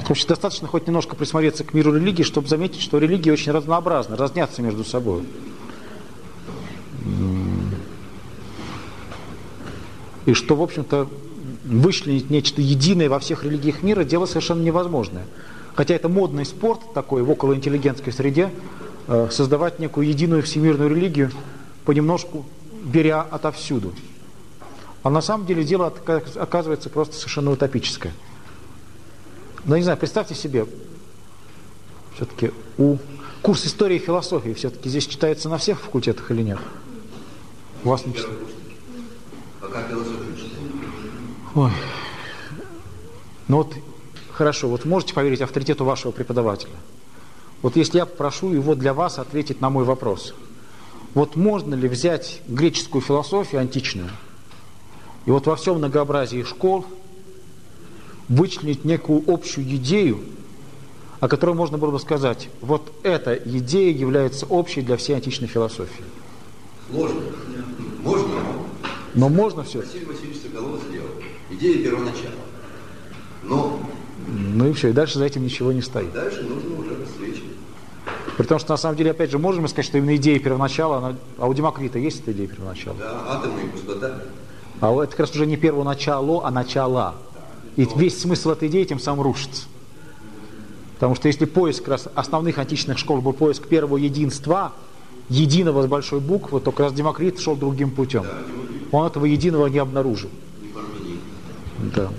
В общем, достаточно хоть немножко присмотреться к миру религии, чтобы заметить, что религии очень разнообразны, разнятся между собой. И что, в общем-то, вычленить нечто единое во всех религиях мира – дело совершенно невозможное. Хотя это модный спорт такой в околоинтеллигентской среде, создавать некую единую всемирную религию, понемножку беря отовсюду. А на самом деле дело оказывается просто совершенно утопическое. Но не знаю, представьте себе, все-таки курс истории и философии все-таки здесь читается на всех факультетах или нет? У вас не читается? Пока философию читаем. Ой. Ну вот, хорошо, вот можете поверить авторитету вашего преподавателя? Вот если я попрошу его для вас ответить на мой вопрос. Вот можно ли взять греческую философию античную и вот во всем многообразии школ вычленить некую общую идею, о которой можно было бы сказать, вот эта идея является общей для всей античной философии? Можно. Можно. Но можно все. Василий Васильевич Соколов сделал. Идея первоначала. Но... Ну и все, и дальше за этим ничего не стоит. Дальше нужно уже рассвечивать. При том, что на самом деле, опять же, можем сказать, что именно идея первоначала, а у Демокрита есть эта идея первоначала? Да, атомы и пустота. А это как раз уже не первоначало, а начало. И весь смысл этой идеи тем самым рушится. Потому что если поиск как раз основных античных школ был поиск первого единства, единого с большой буквы, то как раз Демокрит шел другим путем. Да, Он этого единого не обнаружил. не Парменид. Да.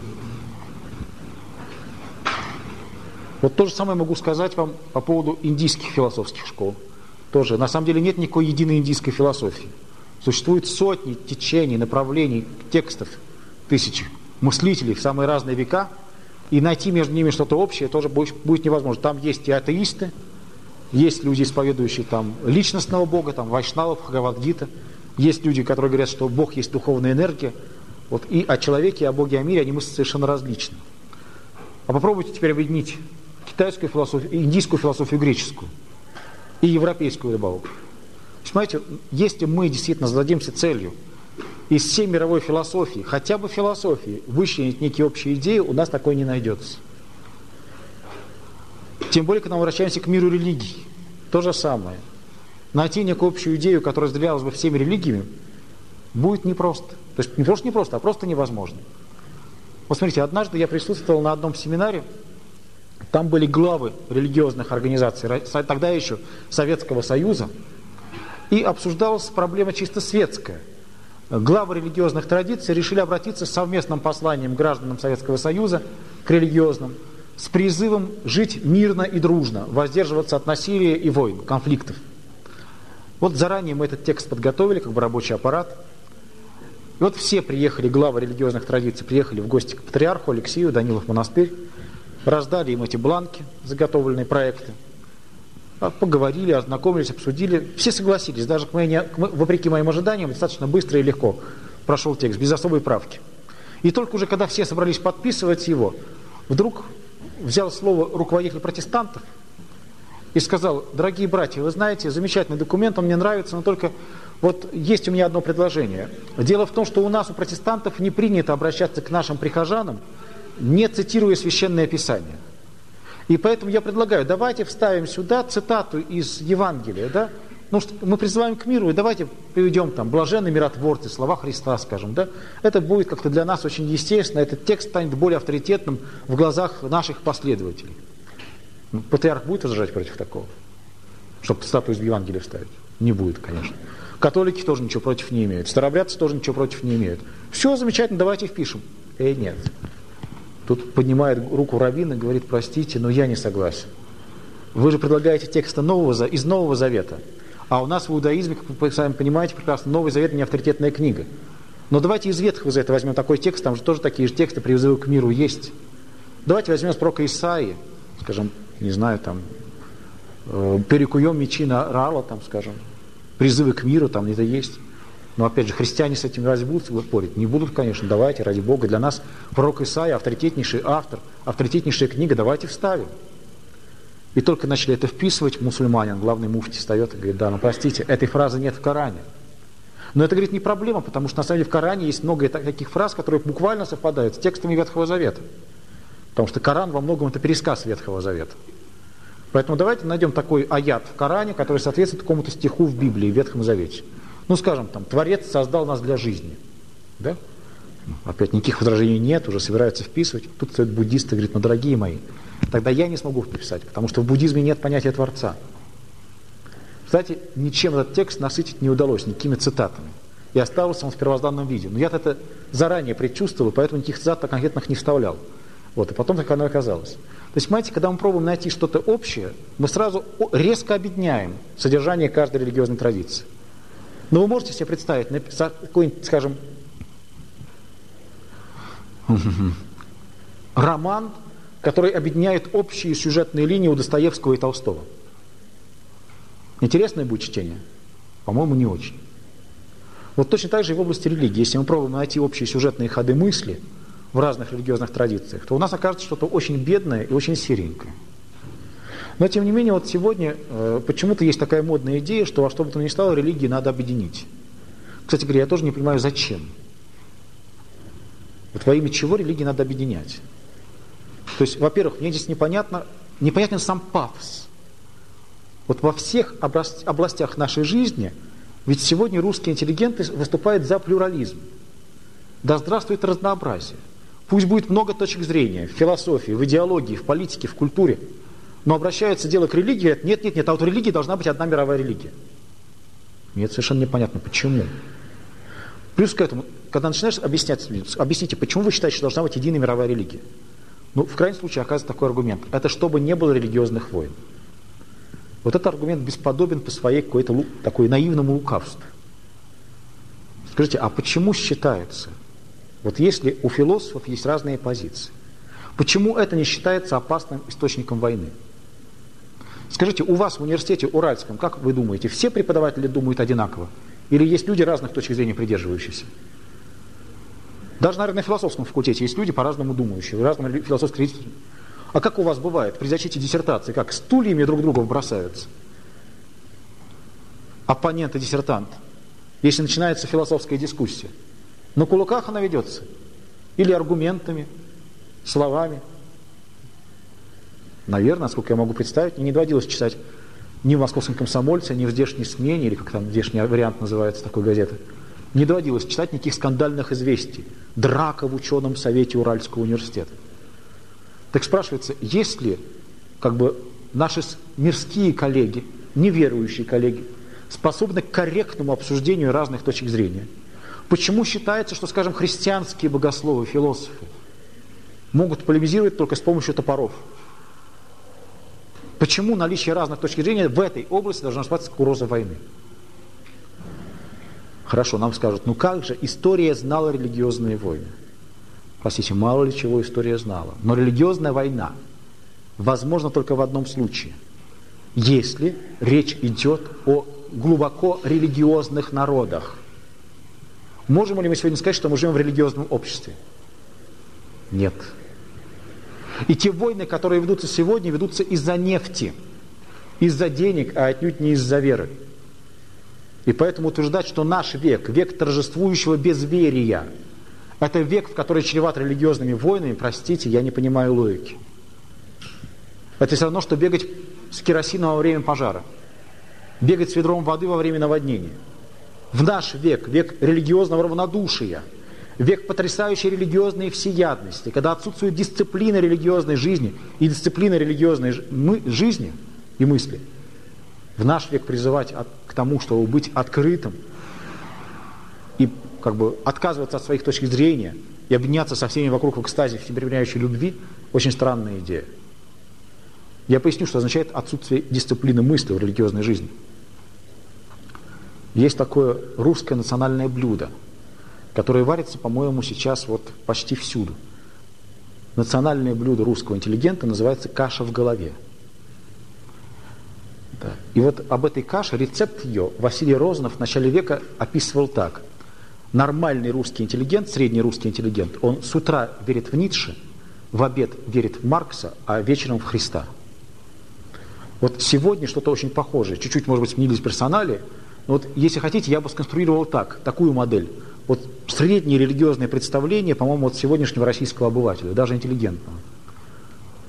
Вот то же самое могу сказать вам по поводу индийских философских школ. Тоже, на самом деле, нет никакой единой индийской философии. Существуют сотни течений, направлений, текстов, тысячи мыслителей в самые разные века, и найти между ними что-то общее тоже будет невозможно. Там есть и атеисты, есть люди, исповедующие там личностного Бога, там вайшнавов, Бхагавад-гита, есть люди, которые говорят, что Бог есть духовная энергия. Вот и о человеке, и о Боге, и о мире они мыслят совершенно различно. А попробуйте теперь объединить китайскую философию, индийскую философию, греческую и европейскую добавок. Понимаете, если мы действительно зададимся целью из всей мировой философии, хотя бы философии, вычленить некие общие идеи, у нас такой не найдется. Тем более, когда мы возвращаемся к миру религий, то же самое. Найти некую общую идею, которая разделялась бы всеми религиями, будет непросто. То есть не просто непросто, а просто невозможно. Вот смотрите, однажды я присутствовал на одном семинаре, там были главы религиозных организаций, тогда еще Советского Союза, и обсуждалась проблема чисто светская. Главы религиозных традиций решили обратиться с совместным посланием гражданам Советского Союза к религиозным, с призывом жить мирно и дружно, воздерживаться от насилия и войн, конфликтов. Вот заранее мы этот текст подготовили, как бы рабочий аппарат. И вот все приехали, главы религиозных традиций, приехали в гости к патриарху Алексею, Данилов монастырь, раздали им эти бланки, заготовленные проекты, поговорили, ознакомились, обсудили. Все согласились, даже вопреки моим ожиданиям, достаточно быстро и легко прошел текст, без особой правки. И только уже когда все собрались подписывать его, вдруг взял слово руководитель протестантов и сказал: дорогие братья, вы знаете, замечательный документ, он мне нравится, но только вот есть у меня одно предложение. Дело в том, что у нас, у протестантов, не принято обращаться к нашим прихожанам, не цитируя Священное Писание. И поэтому я предлагаю, давайте вставим сюда цитату из Евангелия, да? Ну, мы призываем к миру, и давайте приведем там блаженные миротворцы, слова Христа, скажем, да? Это будет как-то для нас очень естественно, этот текст станет более авторитетным в глазах наших последователей. Патриарх будет возражать против такого? Чтобы цитату из Евангелия вставить? Не будет, конечно. Католики тоже ничего против не имеют, старообрядцы тоже ничего против не имеют. Все замечательно, давайте впишем. Нет. Тут поднимает руку раввин и говорит: простите, но я не согласен. Вы же предлагаете тексты из Нового Завета. А у нас в иудаизме, как вы сами понимаете прекрасно, Новый Завет не авторитетная книга. Но давайте из Ветхого Завета возьмем такой текст, там же тоже такие же тексты призывы к миру есть. Давайте возьмем с пророка Исаии, скажем, не знаю, там, перекуем мечи на Раала, там, скажем, призывы к миру, там это есть. Но опять же, христиане с этим разве будут спорить? Не будут, конечно, давайте, ради Бога. Для нас пророк Исаия авторитетнейший автор, авторитетнейшая книга, давайте вставим. И только начали это вписывать, мусульманин, главный муфти встает и говорит: да, ну простите, этой фразы нет в Коране. Но это, говорит, не проблема, потому что на самом деле в Коране есть много таких фраз, которые буквально совпадают с текстами Ветхого Завета. Потому что Коран во многом это пересказ Ветхого Завета. Поэтому давайте найдем такой аят в Коране, который соответствует какому-то стиху в Библии, в Ветхом Завете. Ну, скажем, там, Творец создал нас для жизни. Да? Опять никаких возражений нет, уже собираются вписывать. Тут стоят буддисты, говорят, ну, дорогие мои, тогда я не смогу вписать, потому что в буддизме нет понятия Творца. Кстати, ничем этот текст насытить не удалось, никакими цитатами. И остался он в первозданном виде. Но я-то это заранее предчувствовал, поэтому никаких цитат конкретных не вставлял. Вот, и потом так оно и оказалось. То есть, понимаете, когда мы пробуем найти что-то общее, мы сразу резко объединяем содержание каждой религиозной традиции. Но вы можете себе представить какой-нибудь, скажем, роман, который объединяет общие сюжетные линии у Достоевского и Толстого. Интересное будет чтение? По-моему, не очень. Вот точно так же и в области религии. Если мы пробуем найти общие сюжетные ходы мысли в разных религиозных традициях, то у нас окажется что-то очень бедное и очень серенькое. Но, тем не менее, вот сегодня почему-то есть такая модная идея, что во что бы то ни стало, религии надо объединить. Кстати говоря, я тоже не понимаю, зачем. Вот во имя чего религии надо объединять? То есть, во-первых, мне здесь непонятен сам пафос. Вот во всех областях нашей жизни, ведь сегодня русские интеллигенты выступают за плюрализм. Да здравствует разнообразие. Пусть будет много точек зрения в философии, в идеологии, в политике, в культуре. Но обращается дело к религии, говорят, нет, а вот у религии должна быть одна мировая религия. Мне это совершенно непонятно, почему. Плюс к этому, когда начинаешь объясните, почему вы считаете, что должна быть единая мировая религия? Ну, в крайнем случае, оказывается такой аргумент. Это чтобы не было религиозных войн. Вот этот аргумент бесподобен по своей какой-то такой наивному лукавству. Скажите, а почему считается, вот если у философов есть разные позиции, почему это не считается опасным источником войны? Скажите, у вас в университете Уральском, как вы думаете, все преподаватели думают одинаково? Или есть люди разных точек зрения придерживающиеся? Даже, наверное, на философском факультете есть люди по-разному думающие, разным философским зрителям. А как у вас бывает при защите диссертации, как стульями друг друга бросаются? Оппонент и диссертант. Если начинается философская дискуссия. На кулаках она ведется. Или аргументами, словами. Наверное, насколько я могу представить, мне не доводилось читать ни в «Московском комсомольце», ни в «Здешней смене», или как там здешний вариант называется такой газеты. Не доводилось читать никаких скандальных известий. Драка в ученом совете Уральского университета. Так спрашивается, если наши мирские коллеги, неверующие коллеги, способны к корректному обсуждению разных точек зрения, почему считается, что, скажем, христианские богословы, философы могут полемизировать только с помощью топоров? Почему наличие разных точек зрения в этой области должно называться угрозой войны? Хорошо, нам скажут, ну как же, история знала религиозные войны. Простите, мало ли чего история знала. Но религиозная война возможна только в одном случае. Если речь идет о глубоко религиозных народах. Можем ли мы сегодня сказать, что мы живем в религиозном обществе? Нет. И те войны, которые ведутся сегодня, ведутся из-за нефти, из-за денег, а отнюдь не из-за веры. И поэтому утверждать, что наш век, век торжествующего безверия, это век, в который чреват религиозными войнами, простите, я не понимаю логики. Это все равно, что бегать с керосином во время пожара, бегать с ведром воды во время наводнения. В наш век, век религиозного равнодушия, век потрясающей религиозной всеядности, когда отсутствует дисциплина религиозной жизни и дисциплина религиозной жизни и мысли, в наш век призывать к тому, чтобы быть открытым и отказываться от своих точек зрения и объединяться со всеми вокруг в экстазе всепринимающей любви, очень странная идея. Я поясню, что означает отсутствие дисциплины мысли в религиозной жизни. Есть такое русское национальное блюдо, которое варится, по-моему, сейчас почти всюду. Национальное блюдо русского интеллигента называется каша в голове. Да. И об этой каше, рецепт ее Василий Розанов в начале века описывал так. Нормальный русский интеллигент, средний русский интеллигент, он с утра верит в Ницше, в обед верит в Маркса, а вечером в Христа. Вот сегодня что-то очень похожее. Чуть-чуть, может быть, сменились персонали. Но если хотите, я бы сконструировал такую модель. Среднее религиозное представление, по-моему, от сегодняшнего российского обывателя, даже интеллигентного.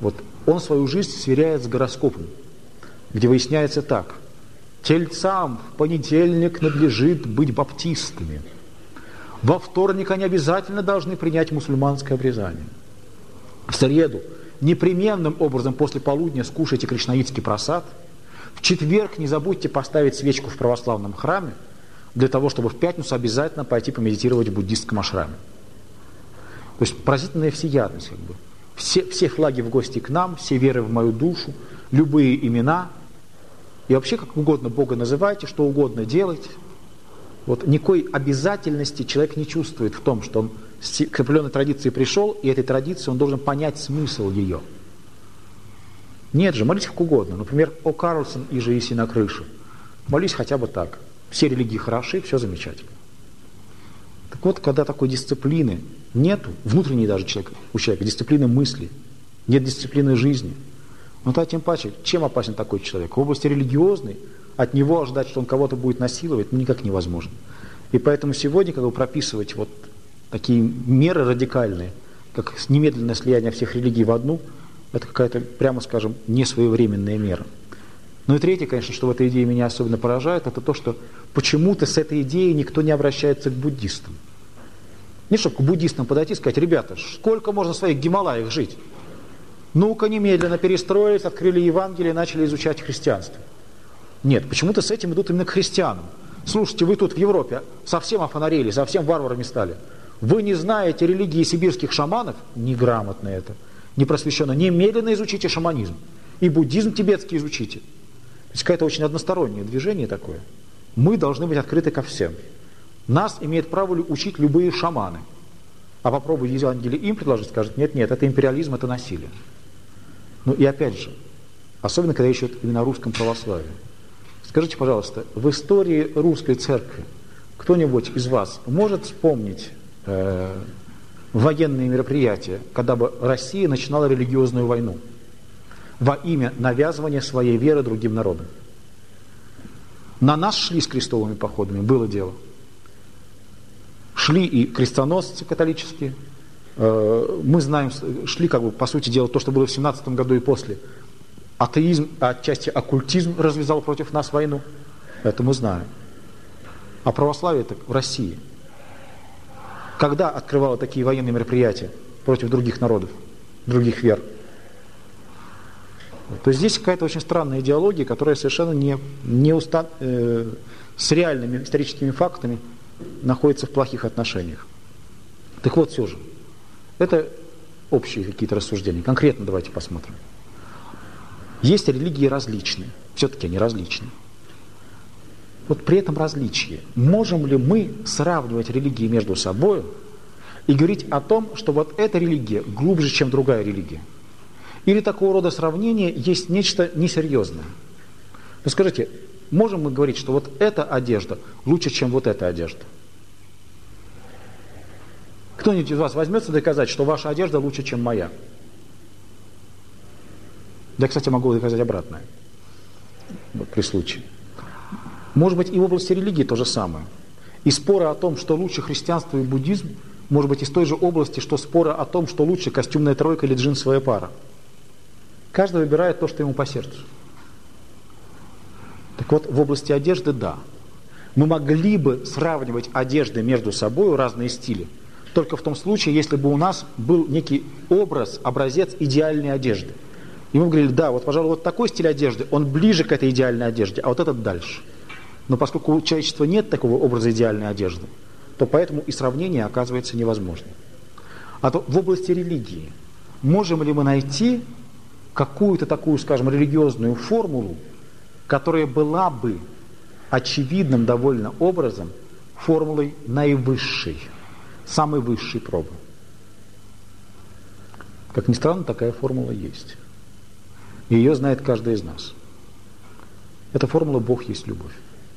Вот он свою жизнь сверяет с гороскопом, где выясняется так. Тельцам в понедельник надлежит быть баптистами. Во вторник они обязательно должны принять мусульманское обрезание. В среду непременным образом после полудня скушайте кришнаитский прасад. В четверг не забудьте поставить свечку в православном храме, для того, чтобы в пятницу обязательно пойти помедитировать в буддистском ашраме. То есть поразительная всеядность. Как бы. Все флаги в гости к нам, все веры в мою душу, любые имена. И вообще как угодно Бога называйте, что угодно делайте. Вот никакой обязательности человек не чувствует в том, что он к определенной традиции пришел, и этой традиции он должен понять смысл ее. Нет же, молись как угодно. Например, «О Карлсон, иже еси на крыше». Молись хотя бы так. Все религии хороши, все замечательно. Так вот, когда такой дисциплины нету, внутренней даже у человека, дисциплины мысли, нет дисциплины жизни, ну тогда тем паче, чем опасен такой человек? В области религиозной от него ожидать, что он кого-то будет насиловать, никак невозможно. И поэтому сегодня, когда прописывать вот такие меры радикальные, как немедленное слияние всех религий в одну, это какая-то, прямо скажем, несвоевременная мера. Ну и третье, конечно, что в этой идее меня особенно поражает, это то, что почему-то с этой идеей никто не обращается к буддистам. Не чтобы к буддистам подойти и сказать: ребята, сколько можно в своих Гималаях жить? Ну-ка немедленно перестроились, открыли Евангелие и начали изучать христианство. Нет, почему-то с этим идут именно к христианам. Слушайте, вы тут в Европе совсем офонарели, совсем варварами стали. Вы не знаете религии сибирских шаманов? Неграмотно это, непросвещенно. Немедленно изучите шаманизм. И буддизм тибетский изучите. То есть какое-то очень одностороннее движение такое. Мы должны быть открыты ко всем. Нас имеют право учить любые шаманы. А попробуй Евангелие им предложить, скажут: нет, это империализм, это насилие. Ну и опять же, особенно когда речь идет именно о русском православии. Скажите, пожалуйста, в истории русской церкви кто-нибудь из вас может вспомнить военные мероприятия, когда бы Россия начинала религиозную войну во имя навязывания своей веры другим народам? На нас шли с крестовыми походами, было дело. Шли и крестоносцы католические, мы знаем, шли, как бы, по сути дела, то, что было в 17 году и после. Атеизм, а отчасти оккультизм развязал против нас войну. Это мы знаем. А православие так в России. Когда открывало такие военные мероприятия против других народов, других вер? То есть здесь какая-то очень странная идеология, которая совершенно с реальными историческими фактами находится в плохих отношениях. Так вот, все же, это общие какие-то рассуждения. Конкретно давайте посмотрим. Есть религии различные, все-таки они различные. Вот при этом различии, можем ли мы сравнивать религии между собой и говорить о том, что вот эта религия глубже, чем другая религия? Или такого рода сравнение есть нечто несерьезное? Ну скажите, можем мы говорить, что вот эта одежда лучше, чем вот эта одежда? Кто-нибудь из вас возьмется доказать, что ваша одежда лучше, чем моя? Да, кстати, могу доказать обратное. Вот, при случае. Может быть, и в области религии то же самое. И споры о том, что лучше христианство и буддизм, может быть, из той же области, что споры о том, что лучше костюмная тройка или джинсовая пара. Каждый выбирает то, что ему по сердцу. Так вот, в области одежды, да. Мы могли бы сравнивать одежды между собой, разные стили, только в том случае, если бы у нас был некий образ, образец идеальной одежды. И мы говорили: да, вот, пожалуй, вот такой стиль одежды, он ближе к этой идеальной одежде, а вот этот дальше. Но поскольку у человечества нет такого образа идеальной одежды, то поэтому и сравнение оказывается невозможным. А то в области религии можем ли мы найти какую-то такую, скажем, религиозную формулу, которая была бы очевидным довольно образом формулой наивысшей, самой высшей пробы? Как ни странно, такая формула есть. И ее знает каждый из нас. Эта формула «Бог есть любовь».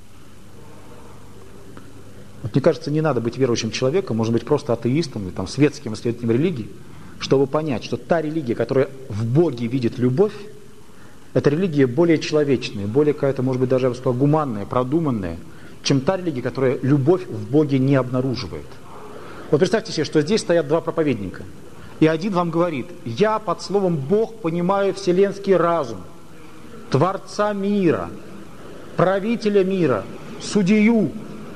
Вот, мне кажется, не надо быть верующим человеком, может быть, просто атеистом или там, светским исследователем религии, чтобы понять, что та религия, которая в Боге видит любовь, это религия более человечная, более какая-то, может быть, даже, я бы сказал, гуманная, продуманная, чем та религия, которая любовь в Боге не обнаруживает. Вот представьте себе, что здесь стоят два проповедника, И один вам говорит: я под словом Бог понимаю вселенский разум, Творца мира, правителя мира, судью.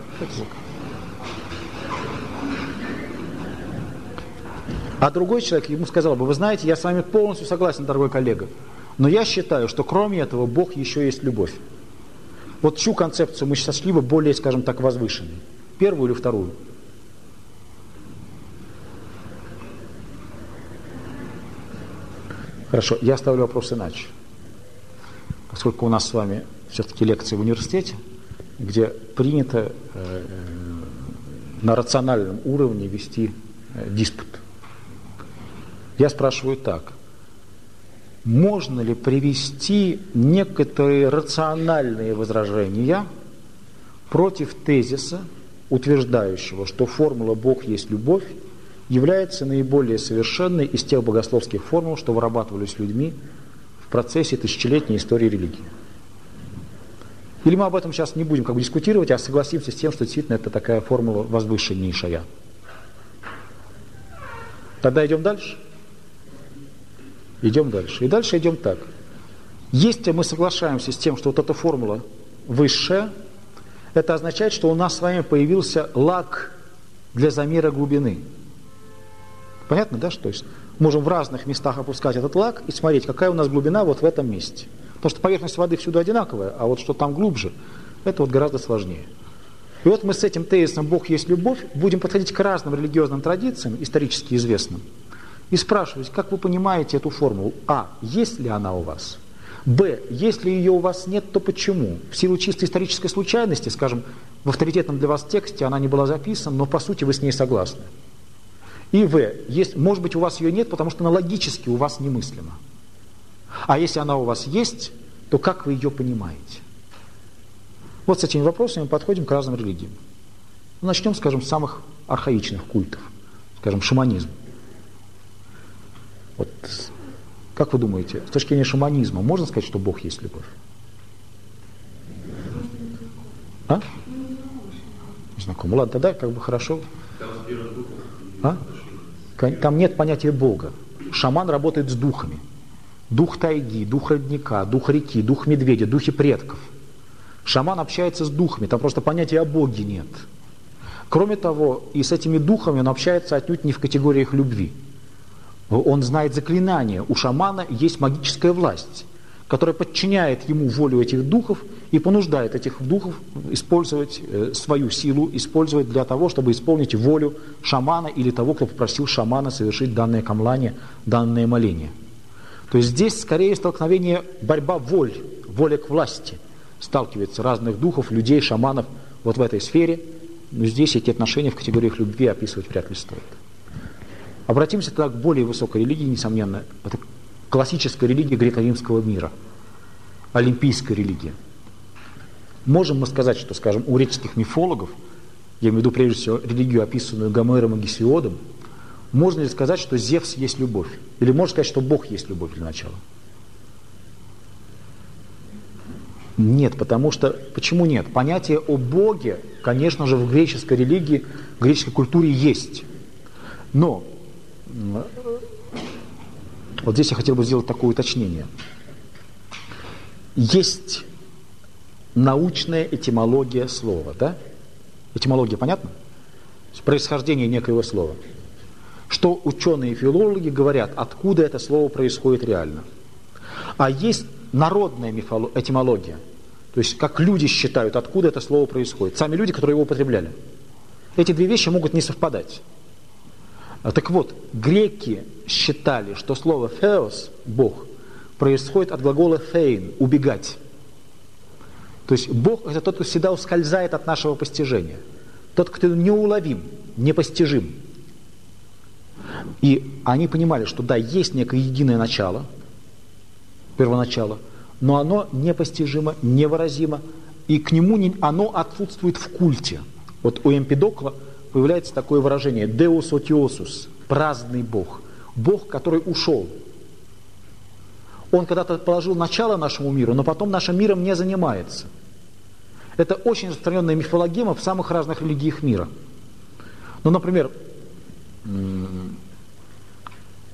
А другой человек ему сказал бы: вы знаете, я с вами полностью согласен, дорогой коллега, но я считаю, что кроме этого Бог еще есть любовь. Вот чью концепцию мы сочли бы более, скажем так, возвышенной? Первую или вторую? Хорошо, я ставлю вопрос иначе. Поскольку у нас с вами все-таки лекции в университете, где принято на рациональном уровне вести диспут. Я спрашиваю так: можно ли привести некоторые рациональные возражения против тезиса, утверждающего, что формула «Бог есть любовь» является наиболее совершенной из тех богословских формул, что вырабатывались людьми в процессе тысячелетней истории религии? Или мы об этом сейчас не будем дискутировать, а согласимся с тем, что действительно это такая формула возвышеннейшая? Тогда идем дальше? Идем дальше. И дальше идем так. Если мы соглашаемся с тем, что вот эта формула высшая, это означает, что у нас с вами появился лак для замера глубины. Понятно, да? Что есть можем в разных местах опускать этот лак и смотреть, какая у нас глубина вот в этом месте. Потому что поверхность воды всюду одинаковая, а вот что там глубже, это вот гораздо сложнее. И вот мы с этим тезисом «Бог есть любовь» будем подходить к разным религиозным традициям, исторически известным, и спрашивать, как вы понимаете эту формулу? А, есть ли она у вас? Б, если ее у вас нет, то почему? В силу чисто исторической случайности, скажем, в авторитетном для вас тексте она не была записана, но по сути вы с ней согласны. И В, может быть, у вас ее нет, потому что она логически у вас немыслима. А если она у вас есть, то как вы ее понимаете? Вот с этими вопросами мы подходим к разным религиям. Начнем, скажем, с самых архаичных культов, скажем, шаманизм. Вот, как вы думаете, с точки зрения шаманизма, можно сказать, что Бог есть любовь? А? Не знакомо. Ладно, тогда хорошо. А? Там нет понятия Бога. Шаман работает с духами. Дух тайги, дух родника, дух реки, дух медведя, духи предков. Шаман общается с духами, там просто понятия о Боге нет. Кроме того, и с этими духами он общается отнюдь не в категориях любви. Он знает заклинания. У шамана есть магическая власть, которая подчиняет ему волю этих духов и понуждает этих духов использовать свою силу, использовать для того, чтобы исполнить волю шамана или того, кто попросил шамана совершить данное камлание, данное моление. То есть здесь скорее столкновение, борьба воля к власти. Сталкиваются разных духов, людей, шаманов вот в этой сфере. Но здесь эти отношения в категориях любви описывать вряд ли стоит. Обратимся тогда к более высокой религии, несомненно. Это классическая религия греко-римского мира. Олимпийская религия. Можем мы сказать, что, скажем, у греческих мифологов, я имею в виду прежде всего религию, описанную Гомером и Гесиодом, можно ли сказать, что Зевс есть любовь? Или можно сказать, что Бог есть любовь для начала? Нет, потому что... Почему нет? Понятие о Боге, конечно же, в греческой религии, в греческой культуре есть. Но вот здесь я хотел бы сделать такое уточнение. Есть научная этимология слова, да? Этимология понятна? Происхождение некоего слова. Что ученые и филологи говорят, откуда это слово происходит реально. А есть народная этимология. То есть, как люди считают, откуда это слово происходит. Сами люди, которые его употребляли. Эти две вещи могут не совпадать. Так вот, греки считали, что слово «theos» – «бог» происходит от глагола «thein» – «убегать». То есть, Бог – это тот, кто всегда ускользает от нашего постижения. Тот, кто неуловим, непостижим. И они понимали, что да, есть некое единое начало, первоначало, но оно непостижимо, невыразимо, и к нему оно отсутствует в культе. Вот у Эмпидокла появляется такое выражение «Deus otiosus» – праздный Бог, Бог, который ушел. Он когда-то положил начало нашему миру, но потом нашим миром не занимается. Это очень распространенная мифологема в самых разных религиях мира. Ну, например,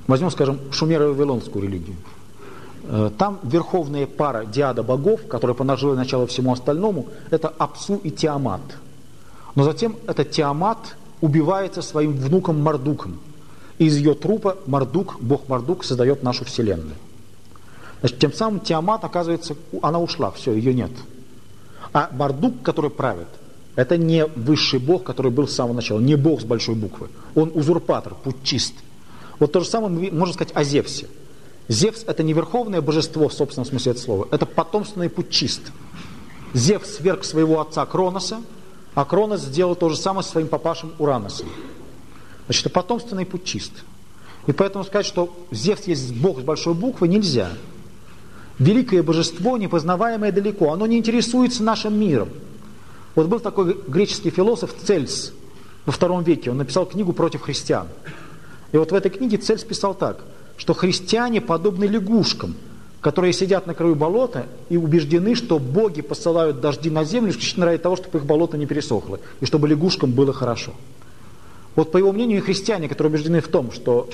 Возьмем, скажем, шумеро-вавилонскую религию. Там верховная пара диада богов, которая положила начало всему остальному, это Апсу и Тиамат. Но затем этот Тиамат убивается своим внуком Мардуком. И из ее трупа Мардук, бог Мардук, создает нашу вселенную. Значит, тем самым Тиамат, оказывается, она ушла, все, ее нет. А Мардук, который правит, это не высший бог, который был с самого начала, не бог с большой буквы. Он узурпатор, путчист. Вот то же самое можно сказать о Зевсе. Зевс – это не верховное божество в собственном смысле этого слова, это потомственный путчист. Зевс сверг своего отца Кроноса, а Кронос сделал то же самое со своим папашем Ураносом. Значит, это потомственный путчист. И поэтому сказать, что Зевс есть бог с большой буквы, нельзя. Великое божество, непознаваемое далеко, оно не интересуется нашим миром. Вот был такой греческий философ Цельс во II веке, он написал книгу против христиан. И вот в этой книге Цельс писал так, что христиане подобны лягушкам, которые сидят на краю болота и убеждены, что боги посылают дожди на землю исключительно ради того, чтобы их болото не пересохло, и чтобы лягушкам было хорошо. Вот по его мнению и христиане, которые убеждены в том, что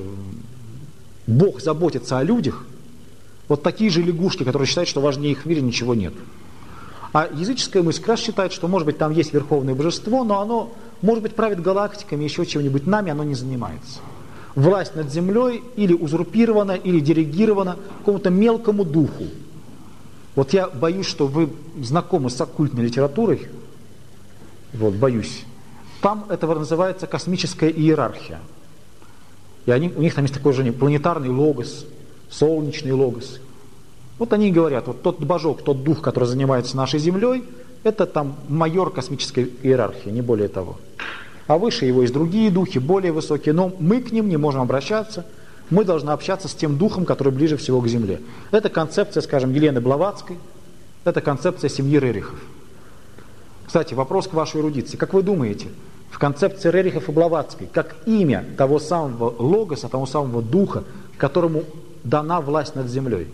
Бог заботится о людях, вот такие же лягушки, которые считают, что важнее их в мире ничего нет. А языческая мысль как раз считает, что, может быть, там есть верховное божество, но оно, может быть, правит галактиками, еще чем-нибудь, нами оно не занимается. Власть над землей или узурпирована, или диригирована какому-то мелкому духу. Вот я боюсь, что вы знакомы с оккультной литературой, вот, боюсь. Там это называется космическая иерархия. И у них там есть такой же планетарный логос, солнечный логос. Вот они и говорят, вот тот божок, тот дух, который занимается нашей Землей, это там майор космической иерархии, не более того. А выше его есть другие духи, более высокие, но мы к ним не можем обращаться, мы должны общаться с тем духом, который ближе всего к Земле. Это концепция, скажем, Елены Блаватской, это концепция семьи Рерихов. Кстати, вопрос к вашей эрудиции. Как вы думаете, в концепции Рерихов и Блаватской, как имя того самого логоса, того самого духа, которому дана власть над землей?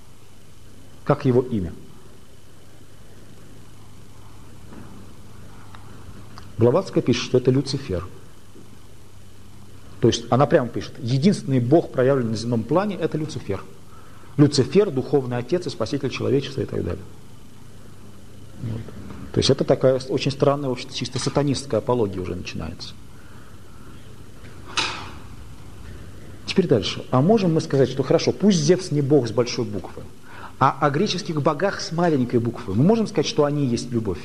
Как его имя? Блаватская пишет, что это Люцифер. То есть она прямо пишет, единственный Бог, проявленный на земном плане, это Люцифер. Люцифер, духовный отец и спаситель человечества и так далее. Вот. То есть это такая очень странная, вообще чисто сатанистская апология уже начинается. Теперь дальше. А можем мы сказать, что хорошо, пусть Зевс не бог с большой буквы, а о греческих богах с маленькой буквы мы можем сказать, что они есть любовь?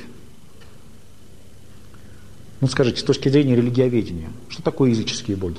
Ну скажите, с точки зрения религиоведения, что такое языческие боги?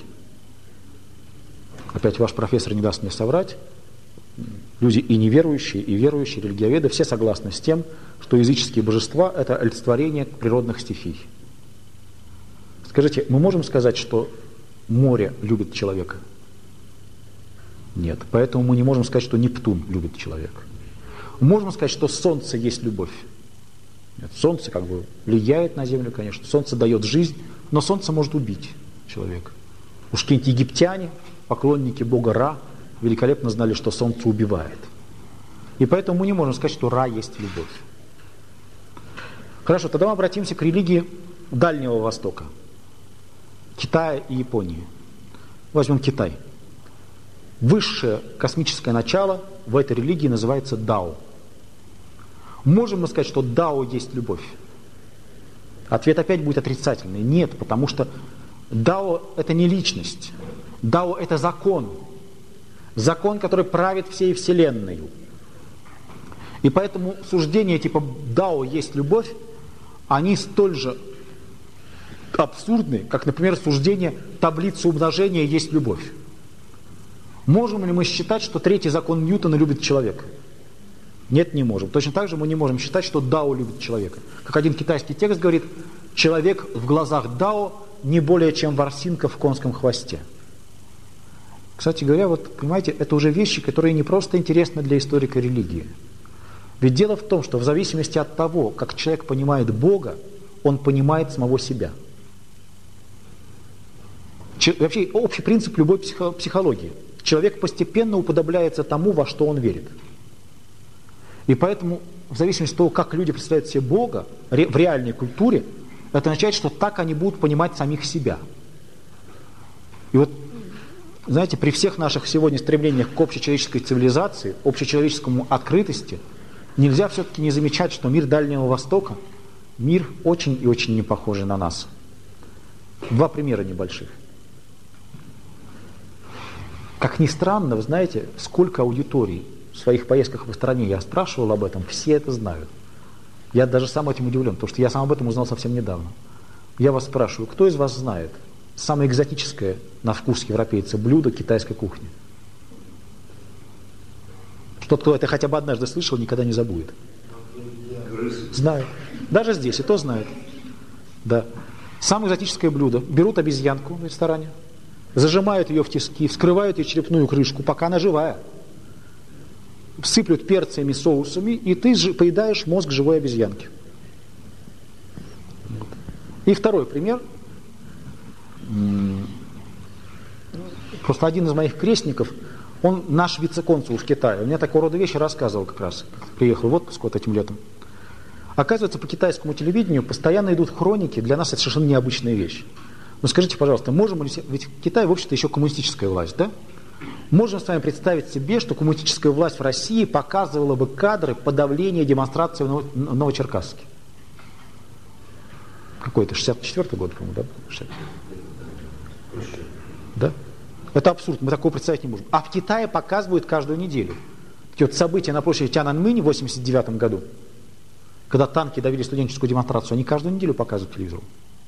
Опять ваш профессор не даст мне соврать. Люди и неверующие, и верующие, религиоведы, все согласны с тем, что языческие божества – это олицетворение природных стихий. Скажите, мы можем сказать, что море любит человека? Нет. Поэтому мы не можем сказать, что Нептун любит человека. Можем сказать, что Солнце есть любовь? Нет. Солнце как бы влияет на Землю, конечно. Солнце дает жизнь, но Солнце может убить человека. Уж какие-нибудь египтяне, поклонники бога Ра, великолепно знали, что Солнце убивает. И поэтому мы не можем сказать, что Ра есть любовь. Хорошо, тогда мы обратимся к религии Дальнего Востока, Китая и Японии. Возьмем Китай. Высшее космическое начало в этой религии называется Дао. Можем мы сказать, что Дао есть любовь? Ответ опять будет отрицательный. Нет, потому что Дао – это не личность. Дао – это закон. Закон, который правит всей Вселенной. И поэтому суждения типа «Дао есть любовь», они столь же абсурдны, как, например, суждение «Таблица умножения есть любовь». Можем ли мы считать, что третий закон Ньютона любит человека? Нет, не можем. Точно так же мы не можем считать, что Дао любит человека. Как один китайский текст говорит, человек в глазах Дао не более чем ворсинка в конском хвосте. Кстати говоря, вот понимаете, это уже вещи, которые не просто интересны для историка религии. Ведь дело в том, что в зависимости от того, как человек понимает Бога, он понимает самого себя. Вообще общий принцип любой психологии. Человек постепенно уподобляется тому, во что он верит. И поэтому, в зависимости от того, как люди представляют себе Бога в реальной культуре, это означает, что так они будут понимать самих себя. И вот знаете, при всех наших сегодня стремлениях к общечеловеческой цивилизации, общечеловеческому открытости, нельзя все-таки не замечать, что мир Дальнего Востока, мир очень и очень не похожий на нас. Два примера небольших. Как ни странно, вы знаете, сколько аудиторий в своих поездках по стране я спрашивал об этом, все это знают. Я даже сам этим удивлен, потому что я сам об этом узнал совсем недавно. Я вас спрашиваю, кто из вас знает самое экзотическое на вкус европейца блюдо китайской кухни? Что кто это хотя бы однажды слышал, никогда не забудет. Знаю. Даже здесь и то знают. Да. Самое экзотическое блюдо. Берут обезьянку в ресторане, зажимают ее в тиски, вскрывают ее черепную крышку, пока она живая. Всыплют перцами, соусами, и ты поедаешь мозг живой обезьянки. И второй пример. Просто один из моих крестников, он наш вице-консул в Китае. Он мне такого рода вещи рассказывал как раз. Приехал в отпуск вот этим летом. Оказывается, по китайскому телевидению постоянно идут хроники. Для нас это совершенно необычная вещь. Но скажите, пожалуйста, можем ли... Ведь Китай, в общем-то, еще коммунистическая власть, да? Можем с вами представить себе, что коммунистическая власть в России показывала бы кадры подавления демонстрации в Новочеркасске? Какой это? 64-й год, по-моему, да? Да? Это абсурд, мы такого представить не можем. А в Китае показывают каждую неделю. Эти вот события на площади Тяньаньмэнь в 1989 году, когда танки давили студенческую демонстрацию, они каждую неделю показывают телевизору.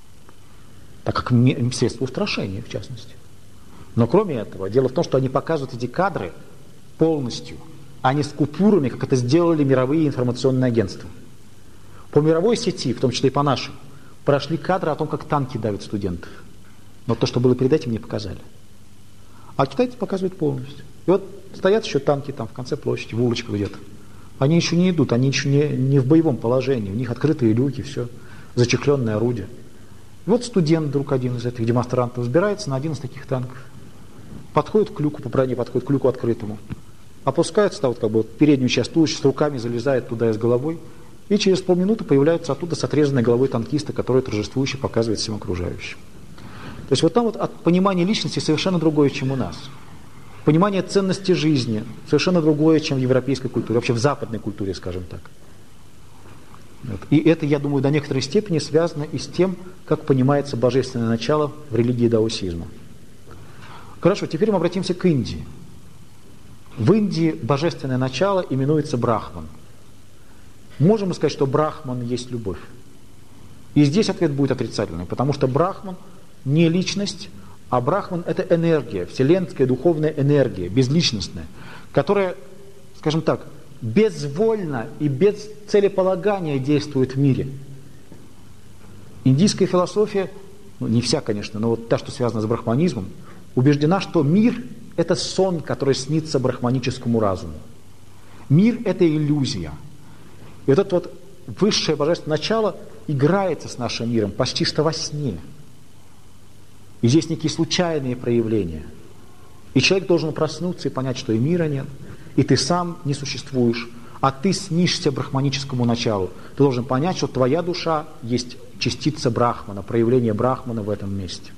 Так как средство устрашения, в частности. Но кроме этого, дело в том, что они показывают эти кадры полностью, а не с купюрами, как это сделали мировые информационные агентства. По мировой сети, в том числе и по нашей, прошли кадры о том, как танки давят студентов. Но то, что было перед этим, не показали. А китайцы показывают полностью. И вот стоят еще танки там в конце площади, в улочках где-то. Они еще не идут, они еще не в боевом положении. У них открытые люки, все, зачехленные орудия. И вот студент, вдруг один из этих демонстрантов, взбирается на один из таких танков. Подходит к люку по броне, подходит к люку открытому. Опускается, вот как бы вот переднюю часть туловища, с руками залезает туда и с головой. И через полминуты появляются оттуда с отрезанной головой танкиста, который торжествующе показывает всем окружающим. То есть вот там вот от понимания личности совершенно другое, чем у нас. Понимание ценности жизни совершенно другое, чем в европейской культуре, вообще в западной культуре, скажем так. Вот. И это, я думаю, до некоторой степени связано и с тем, как понимается божественное начало в религии даосизма. Хорошо, теперь мы обратимся к Индии. В Индии божественное начало именуется Брахман. Можем мы сказать, что Брахман есть любовь? И здесь ответ будет отрицательный, потому что Брахман не личность, а Брахман это энергия, вселенская духовная энергия, безличностная, которая, скажем так, безвольно и без целеполагания действует в мире. Индийская философия, не вся, конечно, но вот та, что связана с брахманизмом, убеждена, что мир – это сон, который снится брахманическому разуму. Мир – это иллюзия. И вот это вот высшее божественное начало играется с нашим миром почти что во сне. И здесь некие случайные проявления. И человек должен проснуться и понять, что и мира нет, и ты сам не существуешь, а ты снишься брахманическому началу. Ты должен понять, что твоя душа есть частица Брахмана, проявление Брахмана в этом месте.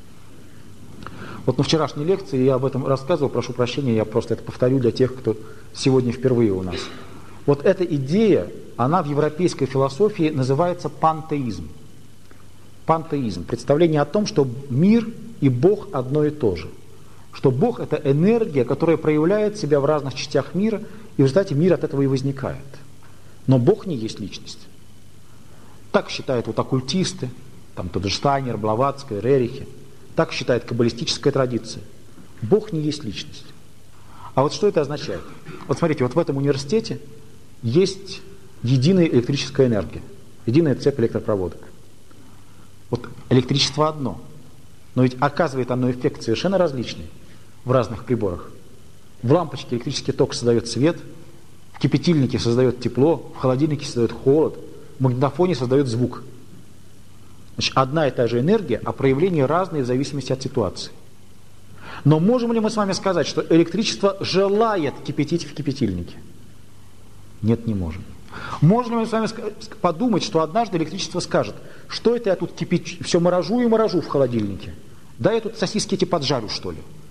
Вот на вчерашней лекции я об этом рассказывал, прошу прощения, я просто это повторю для тех, кто сегодня впервые у нас. Вот эта идея, она в европейской философии называется пантеизм. Пантеизм. Представление о том, что мир и Бог одно и то же. Что Бог – это энергия, которая проявляет себя в разных частях мира, и в результате мир от этого и возникает. Но Бог не есть личность. Так считают вот оккультисты, там тот же Штайнер, Блаватская, Рерихи. Так считает каббалистическая традиция. Бог не есть личность. А вот что это означает? Вот смотрите, вот в этом университете есть единая электрическая энергия, единая цепь электропроводок. Вот электричество одно, но ведь оказывает оно эффект совершенно различный в разных приборах. В лампочке электрический ток создает свет, в кипятильнике создает тепло, в холодильнике создает холод, в магнитофоне создает звук. Значит, одна и та же энергия, а проявления разные в зависимости от ситуации. Но можем ли мы с вами сказать, что электричество желает кипятить в кипятильнике? Нет, не можем. Можем ли мы с вами подумать, что однажды электричество скажет, что это я тут все морожу и морожу в холодильнике? Да я тут сосиски эти поджарю, что ли?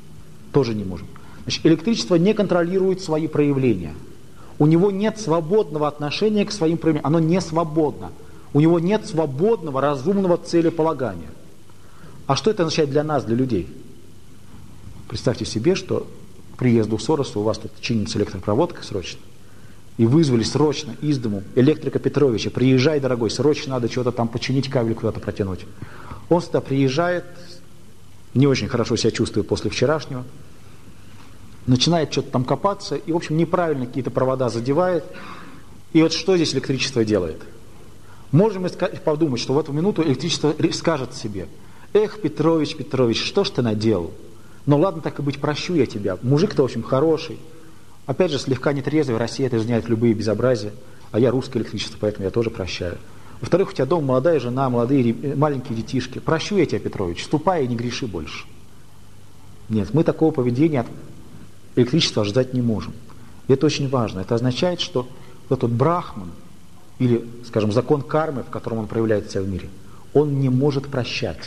Тоже не можем. Значит, электричество не контролирует свои проявления. У него нет свободного отношения к своим проявлениям. Оно не свободно. У него нет свободного, разумного целеполагания. А что это означает для нас, для людей? Представьте себе, что к приезду Сороса у вас тут чинится электропроводка срочно, и вызвали срочно из дому электрика Петровича: приезжай, дорогой, срочно надо что-то там починить, кабель куда-то протянуть. Он сюда приезжает, не очень хорошо себя чувствует после вчерашнего, начинает что-то там копаться, и, в общем, неправильно какие-то провода задевает. И вот что здесь электричество делает? Можем мы подумать, что в эту минуту электричество скажет себе: эх, Петрович, Петрович, что ж ты наделал? Ну ладно, так и быть, прощу я тебя. Мужик-то, в общем, хороший. Опять же, слегка нетрезвый, Россия это извиняет любые безобразия, а я русское электричество, поэтому я тоже прощаю. Во-вторых, у тебя дома молодая жена, молодые, маленькие детишки. Прощу я тебя, Петрович, ступай и не греши больше. Нет, мы такого поведения от электричества ожидать не можем. И это очень важно. Это означает, что вот этот брахман, или, скажем, закон кармы, в котором он проявляет себя в мире, он не может прощать.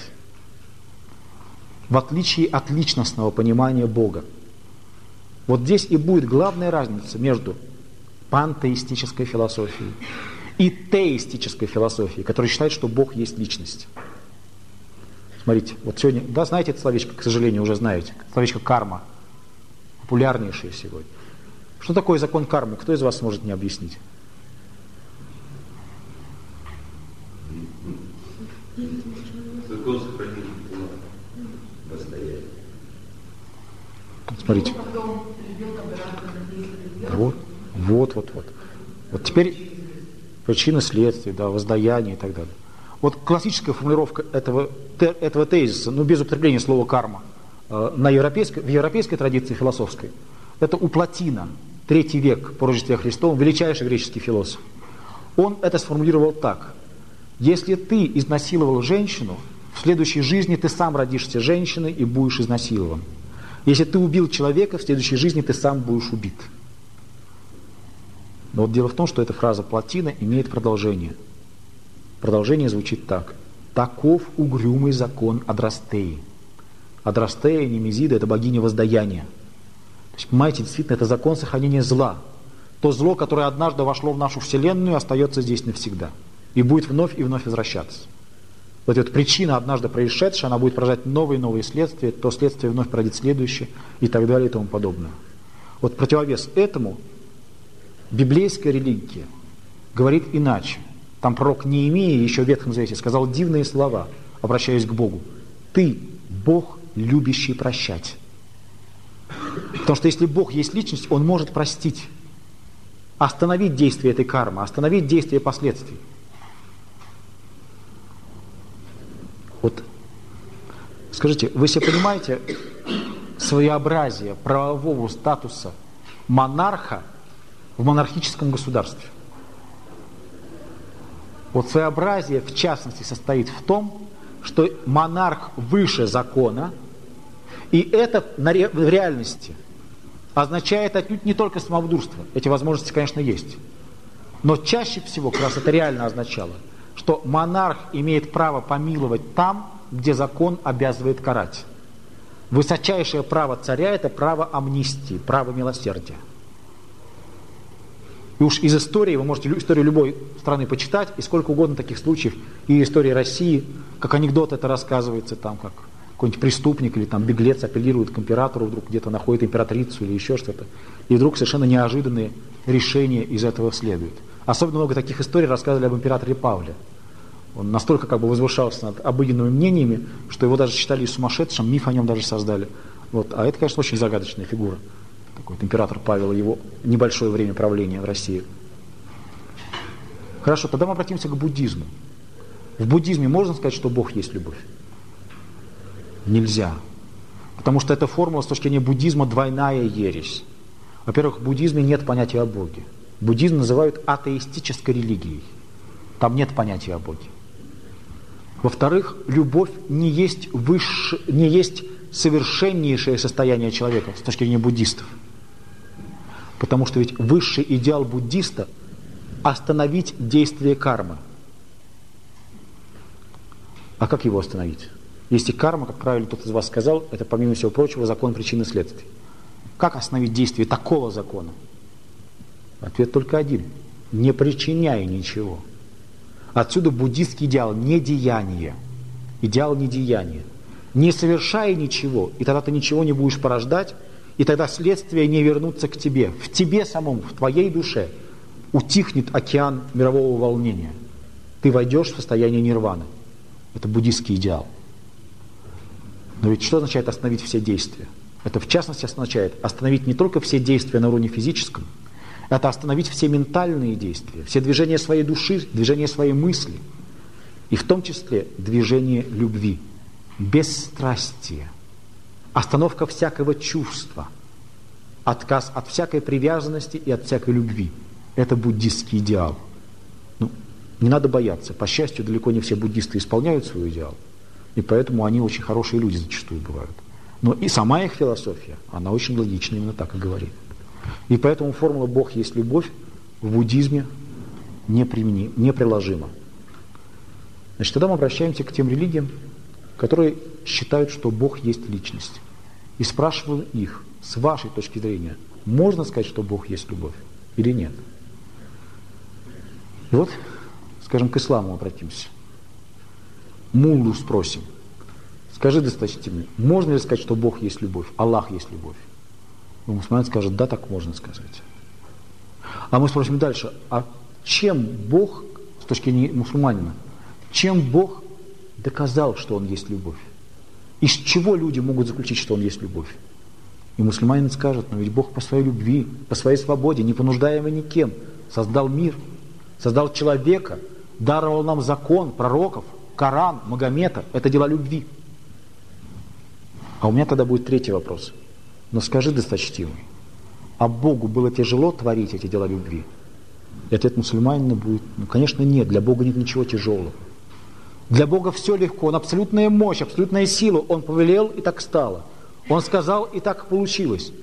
В отличие от личностного понимания Бога. Вот здесь и будет главная разница между пантеистической философией и теистической философией, которая считает, что Бог есть личность. Смотрите, вот сегодня, да, знаете это словечко, к сожалению, уже знаете, словечко карма, популярнейшее сегодня. Что такое закон кармы? Кто из вас сможет мне объяснить? Закон сохранения постоянно. Смотрите. Вот. Вот теперь причины следствия, да, воздаяние и так далее. Вот классическая формулировка этого тезиса, ну без употребления слова карма, в европейской традиции философской, это у Платина, 3 век по Рождестве Христовом, величайший греческий философ. Он это сформулировал так: если ты изнасиловал женщину, в следующей жизни ты сам родишься женщиной и будешь изнасилован. Если ты убил человека, в следующей жизни ты сам будешь убит. Но вот дело в том, что эта фраза Платина имеет продолжение. Продолжение звучит так: таков угрюмый закон Адрастеи. Адрастея, Немезида — это богиня воздаяния. То есть, понимаете, действительно, это закон сохранения зла. То зло, которое однажды вошло в нашу Вселенную, остается здесь навсегда. И будет вновь и вновь возвращаться. Вот эта причина, однажды происшедшая, она будет порождать новые и новые следствия, то следствие вновь породит следующее, и так далее, и тому подобное. Вот противовес этому библейская религия говорит иначе. Там пророк Неемия еще в Ветхом Завете сказал дивные слова, обращаясь к Богу: «Ты, Бог, любящий прощать». Потому что если Бог есть личность, Он может простить, остановить действие этой кармы, остановить действие последствий. Вот скажите, вы себе понимаете своеобразие правового статуса монарха в монархическом государстве? Вот своеобразие, в частности, состоит в том, что монарх выше закона, и это в реальности означает отнюдь не только самовдурство. Эти возможности, конечно, есть. Но чаще всего как раз это реально означало, что монарх имеет право помиловать там, где закон обязывает карать. Высочайшее право царя – это право амнистии, право милосердия. И уж из истории, вы можете историю любой страны почитать, и сколько угодно таких случаев, и истории России, как анекдот это рассказывается, там, как какой-нибудь преступник или там беглец апеллирует к императору, вдруг где-то находит императрицу или еще что-то, и вдруг совершенно неожиданные решения из этого следуют. Особенно много таких историй рассказывали об императоре Павле. Он настолько как бы возвышался над обыденными мнениями, что его даже считали сумасшедшим, миф о нем даже создали. Вот. А это, конечно, очень загадочная фигура. Такой вот император Павел, его небольшое время правления в России. Хорошо, тогда мы обратимся к буддизму. В буддизме можно сказать, что Бог есть любовь? Нельзя. Потому что эта формула с точки зрения буддизма двойная ересь. Во-первых, в буддизме нет понятия о Боге. Буддизм называют атеистической религией. Там нет понятия о Боге. Во-вторых, любовь не есть совершеннейшее состояние человека с точки зрения буддистов. Потому что ведь высший идеал буддиста – остановить действие кармы. А как его остановить? Если карма, как правильно кто-то из вас сказал, это, помимо всего прочего, закон причины и следствий. Как остановить действие такого закона? Ответ только один. Не причиняй ничего. Отсюда буддийский идеал недеяние. Идеал недеяния. Не совершай ничего, и тогда ты ничего не будешь порождать, и тогда следствия не вернутся к тебе. В тебе самом, в твоей душе утихнет океан мирового волнения. Ты войдешь в состояние нирваны. Это буддийский идеал. Но ведь что означает остановить все действия? Это в частности означает остановить не только все действия на уровне физическом, это остановить все ментальные действия, все движения своей души, движения своей мысли, и в том числе движение любви, бесстрастие, остановка всякого чувства, отказ от всякой привязанности и от всякой любви. Это буддистский идеал. Не надо бояться. По счастью, далеко не все буддисты исполняют свой идеал, и поэтому они очень хорошие люди зачастую бывают. Но и сама их философия, она очень логична, именно так и говорит. И поэтому формула «Бог есть любовь» в буддизме неприложима. Значит, тогда мы обращаемся к тем религиям, которые считают, что Бог есть личность. И спрашиваем их, с вашей точки зрения, можно сказать, что Бог есть любовь или нет? И вот, скажем, к исламу обратимся. Муллу спросим. Скажи, досточтимый, можно ли сказать, что Бог есть любовь, Аллах есть любовь? И мусульманин скажет, да, так можно сказать. А мы спросим дальше, а чем Бог, с точки зрения мусульманина, чем Бог доказал, что Он есть любовь? Из чего люди могут заключить, что Он есть любовь? И мусульманин скажет, но ведь Бог по своей любви, по своей свободе, не понуждаемый никем, создал мир, создал человека, даровал нам закон, пророков, Коран, Магомета. Это дела любви. А у меня тогда будет третий вопрос. Но скажи, досточтимый, а Богу было тяжело творить эти дела любви? И ответ мусульманина будет, конечно, нет, для Бога нет ничего тяжелого. Для Бога все легко, Он абсолютная мощь, абсолютная сила. Он повелел, и так стало. Он сказал, и так получилось.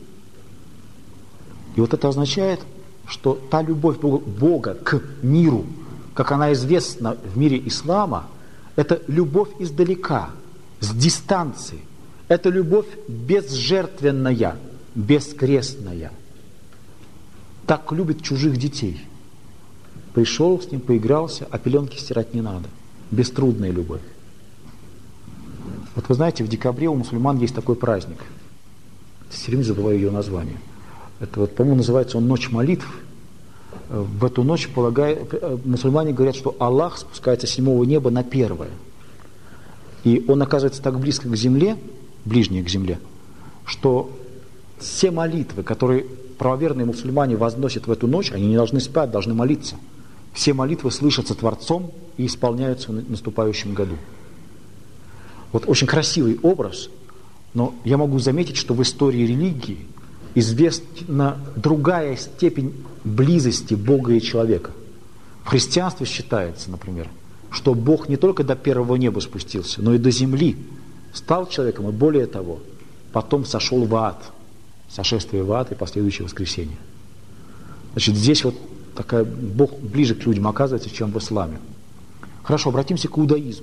И вот это означает, что та любовь Бога к миру, как она известна в мире ислама, это любовь издалека, с дистанции. Это любовь безжертвенная, бескрестная. Так любит чужих детей. Пришел с ним, поигрался, а пеленки стирать не надо. Беструдная любовь. Вот вы знаете, в декабре у мусульман есть такой праздник. Все время забываю ее название. Это вот, по-моему, называется он «Ночь молитв». В эту ночь мусульмане говорят, что Аллах спускается с седьмого неба на первое. И Он оказывается так близко к земле, ближнее к земле, что все молитвы, которые правоверные мусульмане возносят в эту ночь, они не должны спать, должны молиться. Все молитвы слышатся Творцом и исполняются в наступающем году. Вот очень красивый образ, но я могу заметить, что в истории религии известна другая степень близости Бога и человека. В христианстве считается, например, что Бог не только до первого неба спустился, но и до земли стал человеком, и более того, потом сошел в ад, сошествие в ад и последующее воскресение. Значит, здесь вот такая, Бог ближе к людям оказывается, чем в исламе. Хорошо, обратимся к иудаизму.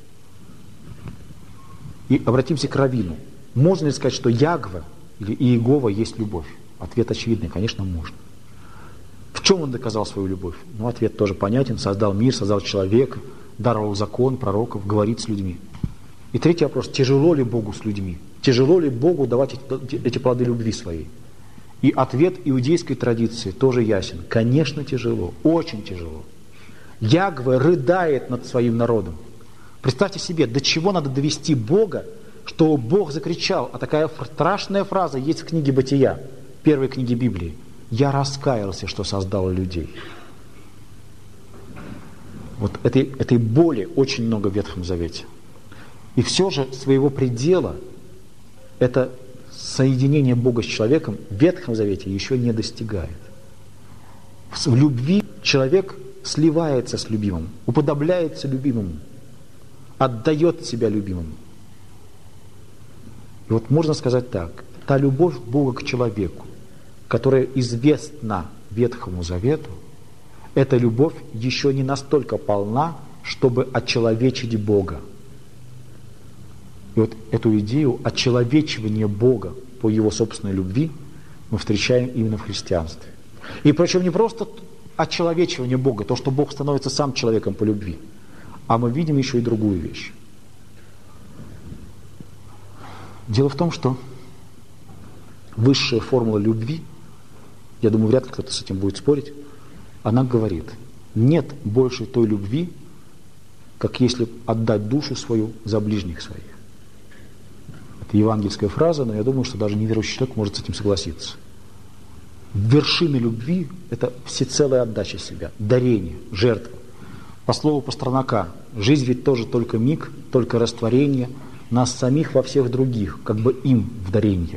И обратимся к раввину. Можно ли сказать, что Ягве или Иегова есть любовь? Ответ очевидный, конечно, можно. В чем он доказал свою любовь? Ну, ответ тоже понятен. Создал мир, создал человека, даровал закон, пророков, говорит с людьми. И третий вопрос. Тяжело ли Богу с людьми? Тяжело ли Богу давать эти плоды любви своей? И ответ иудейской традиции тоже ясен. Конечно, тяжело. Очень тяжело. Ягве рыдает над своим народом. Представьте себе, до чего надо довести Бога, что Бог закричал. А такая страшная фраза есть в книге Бытия, первой книге Библии. «Я раскаялся, что создал людей». Вот этой боли очень много в Ветхом Завете. И все же своего предела это соединение Бога с человеком в Ветхом Завете еще не достигает. В любви человек сливается с любимым, уподобляется любимому, отдает себя любимому. И вот можно сказать так, та любовь Бога к человеку, которая известна Ветхому Завету, эта любовь еще не настолько полна, чтобы очеловечить Бога. И вот эту идею очеловечивания Бога по Его собственной любви мы встречаем именно в христианстве. И причем не просто очеловечивание Бога, то, что Бог становится сам человеком по любви, а мы видим еще и другую вещь. Дело в том, что высшая формула любви, я думаю, вряд ли кто-то с этим будет спорить, она говорит, нет больше той любви, как если отдать душу свою за ближних своих. Это евангельская фраза, но я думаю, что даже неверующий человек может с этим согласиться. Вершина любви – это всецелая отдача себя, дарение, жертва. По слову Пастернака, жизнь ведь тоже только миг, только растворение нас самих во всех других, как бы им в даренье.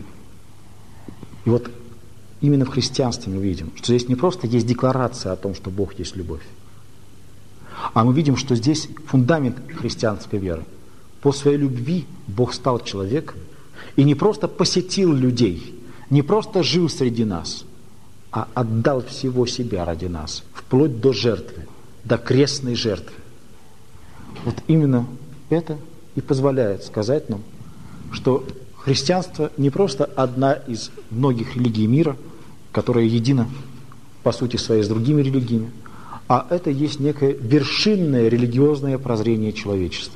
И вот именно в христианстве мы видим, что здесь не просто есть декларация о том, что Бог есть любовь, а мы видим, что здесь фундамент христианской веры. По своей любви Бог стал человеком и не просто посетил людей, не просто жил среди нас, а отдал всего себя ради нас, вплоть до жертвы, до крестной жертвы. Вот именно это и позволяет сказать нам, что христианство не просто одна из многих религий мира, которая едина по сути своей с другими религиями, а это есть некое вершинное религиозное прозрение человечества.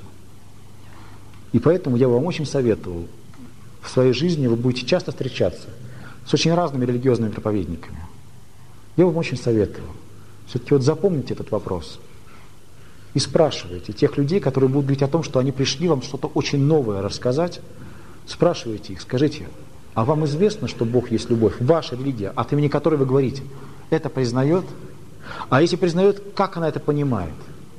И поэтому я вам очень советовал, в своей жизни вы будете часто встречаться с очень разными религиозными проповедниками. Я вам очень советовал. Все-таки вот запомните этот вопрос и спрашивайте тех людей, которые будут говорить о том, что они пришли вам что-то очень новое рассказать, спрашивайте их, скажите, а вам известно, что Бог есть любовь? Ваша религия, от имени которой вы говорите, это признает? А если признает, как она это понимает?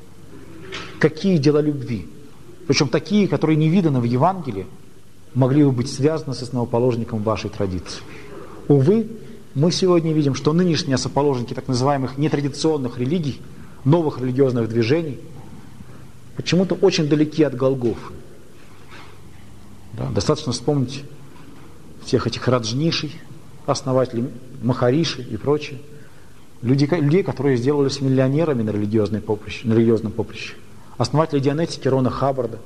Какие дела любви? Причем такие, которые не виданы в Евангелии, могли бы быть связаны с основоположником вашей традиции. Увы, мы сегодня видим, что нынешние основоположники так называемых нетрадиционных религий, новых религиозных движений, почему-то очень далеки от Голгофы. Да, достаточно вспомнить всех этих Раджнишей, основателей Махариши и прочее. Людей, которые сделались миллионерами на религиозном поприще. Основатель Дианетики Рона Хаббарда,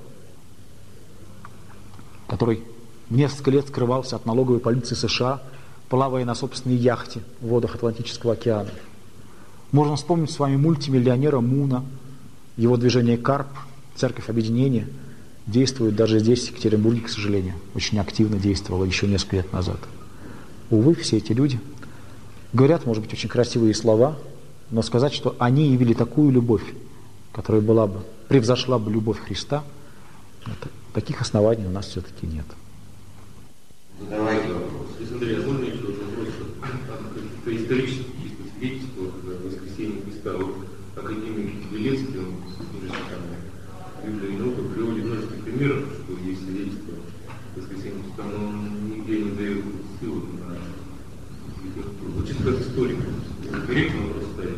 который в несколько лет скрывался от налоговой полиции США, плавая на собственной яхте в водах Атлантического океана. Можно вспомнить с вами мультимиллионера Муна, его движение КАРП, Церковь Объединения, действует даже здесь, в Екатеринбурге, к сожалению, очень активно действовало еще несколько лет назад. Увы, все эти люди говорят, может быть, очень красивые слова, но сказать, что они явили такую любовь, которая превзошла бы любовь Христа, таких оснований у нас все-таки нет. Задавайте вопрос. Андрей, а можно еще вопрос по историческим свидетельствам воскресения Христа? Вот академик Белецкий, он Библия и наука приводит множество примеров, что есть свидетельство воскресения Христа, но он нигде не дает ссылок на литературу. Вот чисто как историк, корректно вопрос ставить?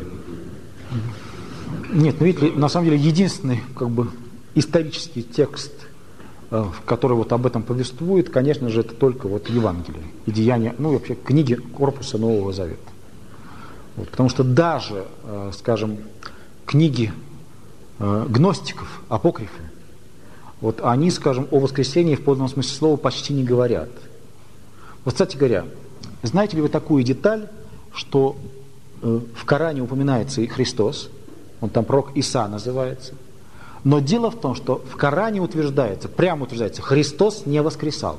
Нет, ну видите, на самом деле единственный исторический текст, который вот об этом повествует, конечно же, это только вот Евангелие и Деяния, ну и вообще книги корпуса Нового Завета. Вот, потому что даже, скажем, книги гностиков, апокрифы, вот они, скажем, о воскресении в подлинном смысле слова почти не говорят. Вот, кстати говоря, знаете ли вы такую деталь, что в Коране упоминается и Христос, он там пророк Иса называется, но дело в том, что в Коране прямо утверждается, Христос не воскресал.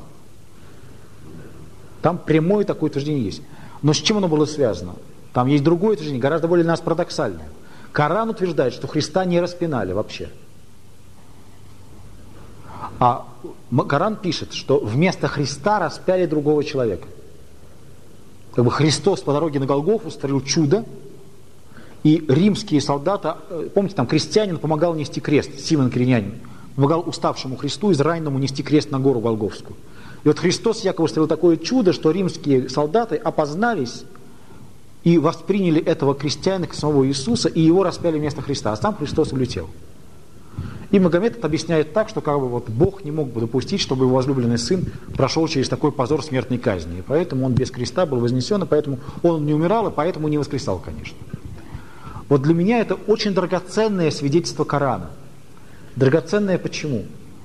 Там прямое такое утверждение есть. Но с чем оно было связано? Там есть другое утверждение, гораздо более для нас парадоксальное. Коран утверждает, что Христа не распинали вообще. А Коран пишет, что вместо Христа распяли другого человека. Христос по дороге на Голгофу сотворил чудо, и римские солдаты, помните, там крестьянин помогал нести крест, Симон Киринянин, помогал уставшему Христу, израненному нести крест на гору Голгофскую. И вот Христос якобы сотворил такое чудо, что римские солдаты опознались и восприняли этого крестьянина, самого Иисуса, и его распяли вместо Христа, а сам Христос улетел. И Магомед это объясняет так, что Бог не мог бы допустить, чтобы его возлюбленный сын прошел через такой позор смертной казни. И поэтому он без креста был вознесен, и поэтому он не умирал, и поэтому не воскресал, конечно. Вот для меня это очень драгоценное свидетельство Корана. Драгоценное почему?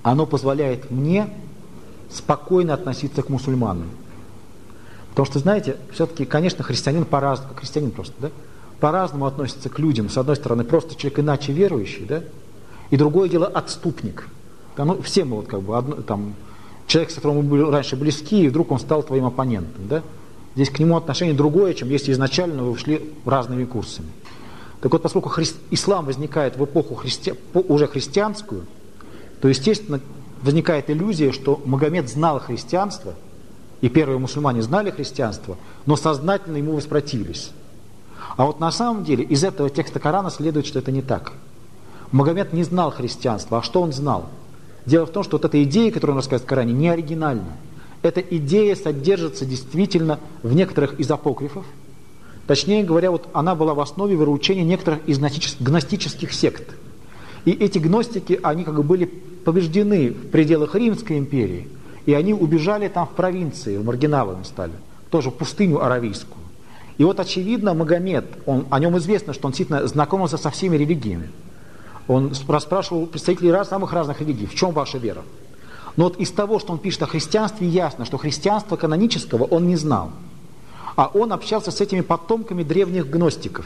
оно позволяет мне спокойно относиться к мусульманам. Потому что, знаете, все-таки, конечно, христианин по-разному, христианин просто, да, по-разному относится к людям. С одной стороны, просто человек иначе верующий, да, и другое дело отступник. Да, ну, все мы вот как бы, человек, с которым мы были раньше близки, и вдруг он стал твоим оппонентом, да. Здесь к нему отношение другое, чем если изначально вы шли разными курсами. Так вот, поскольку ислам возникает в эпоху уже христианскую, то, естественно, возникает иллюзия, что Магомед знал христианство, и первые мусульмане знали христианство, но сознательно ему воспротивились. А вот на самом деле из этого текста Корана следует, что это не так. Магомед не знал христианства, а что он знал? Дело в том, что вот эта идея, которую он рассказывает в Коране, не оригинальна. Эта идея содержится действительно в некоторых из апокрифов. Точнее говоря, вот она была в основе вероучения некоторых из гностических сект. И эти гностики, они как бы были побеждены в пределах Римской империи, и они убежали там в провинции, маргиналами стали, тоже в пустыню аравийскую. И вот очевидно Магомед, о нем известно, что он действительно знакомился со всеми религиями. Он расспрашивал представителей самых разных религий, в чем ваша вера. Но вот из того, что он пишет о христианстве, ясно, что христианства канонического он не знал. А он общался с этими потомками древних гностиков.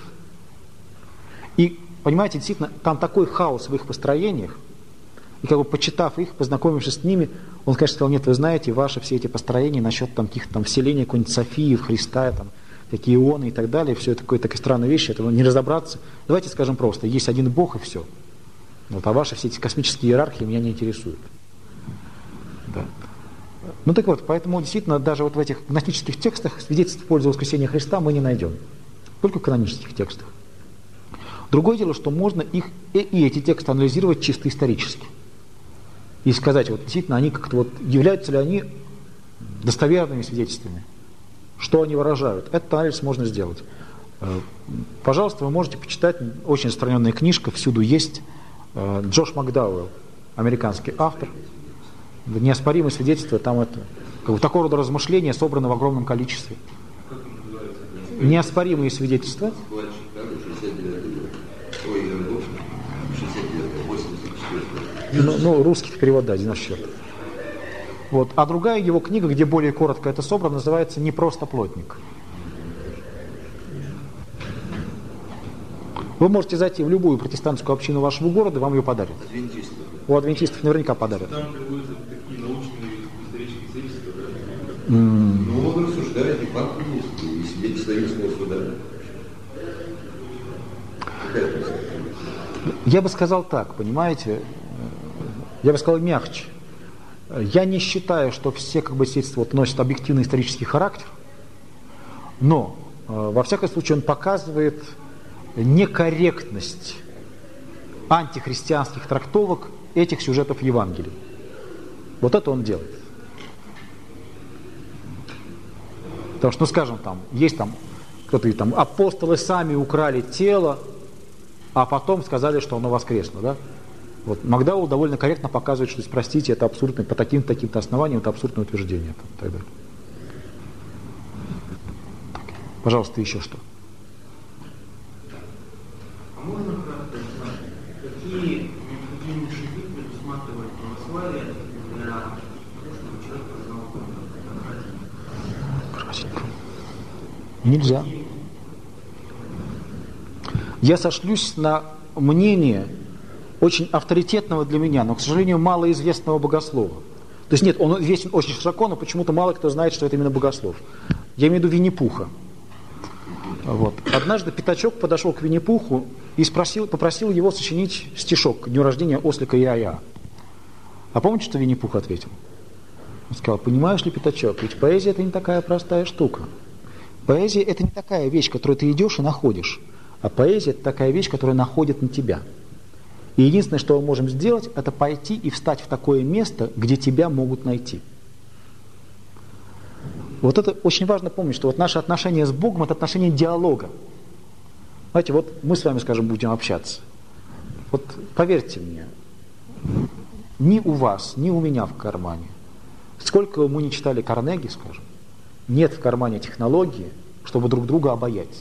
И, понимаете, действительно, там такой хаос в их построениях, и как бы почитав их, познакомившись с ними, он, конечно, сказал: нет, вы знаете, ваши все эти построения насчет там каких-то там вселения какой-нибудь Софии в Христа, там, такие ионы и так далее, все это такие странные вещи, это не разобраться. Давайте скажем просто, есть один Бог и все. Вот, а ваши все эти космические иерархии меня не интересуют. Да. Ну так вот, поэтому действительно даже вот в этих гностических текстах свидетельств в пользу воскресения Христа мы не найдем. Только в канонических текстах. Другое дело, что можно их и эти тексты анализировать чисто исторически. И сказать, вот действительно, они как-то вот, являются ли они достоверными свидетельствами, что они выражают. Этот анализ можно сделать. Пожалуйста, вы можете почитать, очень распространенная книжка, всюду есть, Джош Макдауэлл, американский автор. Неоспоримые свидетельства, там это, как бы, такого рода размышления собраны в огромном количестве. Неоспоримые свидетельства. Ну, русский перевод, да, 94. Вот. А другая его книга, где более коротко это собрано, называется «Не просто плотник». Вы можете зайти в любую протестантскую общину вашего города, вам ее подарят. У адвентистов наверняка подарят. Там приводятся такие научные исторические свидетельства, да? Ну, он рассуждает, и факты есть, и свидетельства римского суда. Я бы сказал так, понимаете, я бы сказал мягче. Я не считаю, что все как бы свидетельства вот, носят объективный исторический характер, но во всяком случае он показывает некорректность антихристианских трактовок этих сюжетов Евангелия. Вот это он делает. Потому что, ну скажем, там, есть там кто-то, там, апостолы сами украли тело, а потом сказали, что оно воскресло, да? Вот Макдауэлл довольно корректно показывает, что, простите, это абсурдное, по таким-то основаниям, это абсурдное утверждение. Там, и так далее. Так, пожалуйста, еще что? А можно кратко узнать, какие необходимые шаги предусматривает православие для того, чтобы человек познал Богом? Нельзя. Я сошлюсь на мнение очень авторитетного для меня, но, к сожалению, малоизвестного богослова. То есть нет, он известен очень широко, но почему-то мало кто знает, что это именно богослов. Я имею в виду Винни-Пуха. Вот. Однажды Пятачок подошел к Винни-Пуху и попросил его сочинить стишок к дню рождения ослика Иая. А помните, что Винни-Пух ответил? Он сказал: понимаешь ли, Пятачок, ведь поэзия — это не такая простая штука. Поэзия — это не такая вещь, которую ты идешь и находишь, а поэзия — это такая вещь, которая находит на тебя. И единственное, что мы можем сделать, это пойти и встать в такое место, где тебя могут найти. Вот это очень важно помнить, что вот наше отношение с Богом — это отношение диалога. Знаете, вот мы с вами, скажем, будем общаться. Вот поверьте мне, ни у вас, ни у меня в кармане, сколько мы не читали Карнеги, скажем, нет в кармане технологии, чтобы друг друга обаять.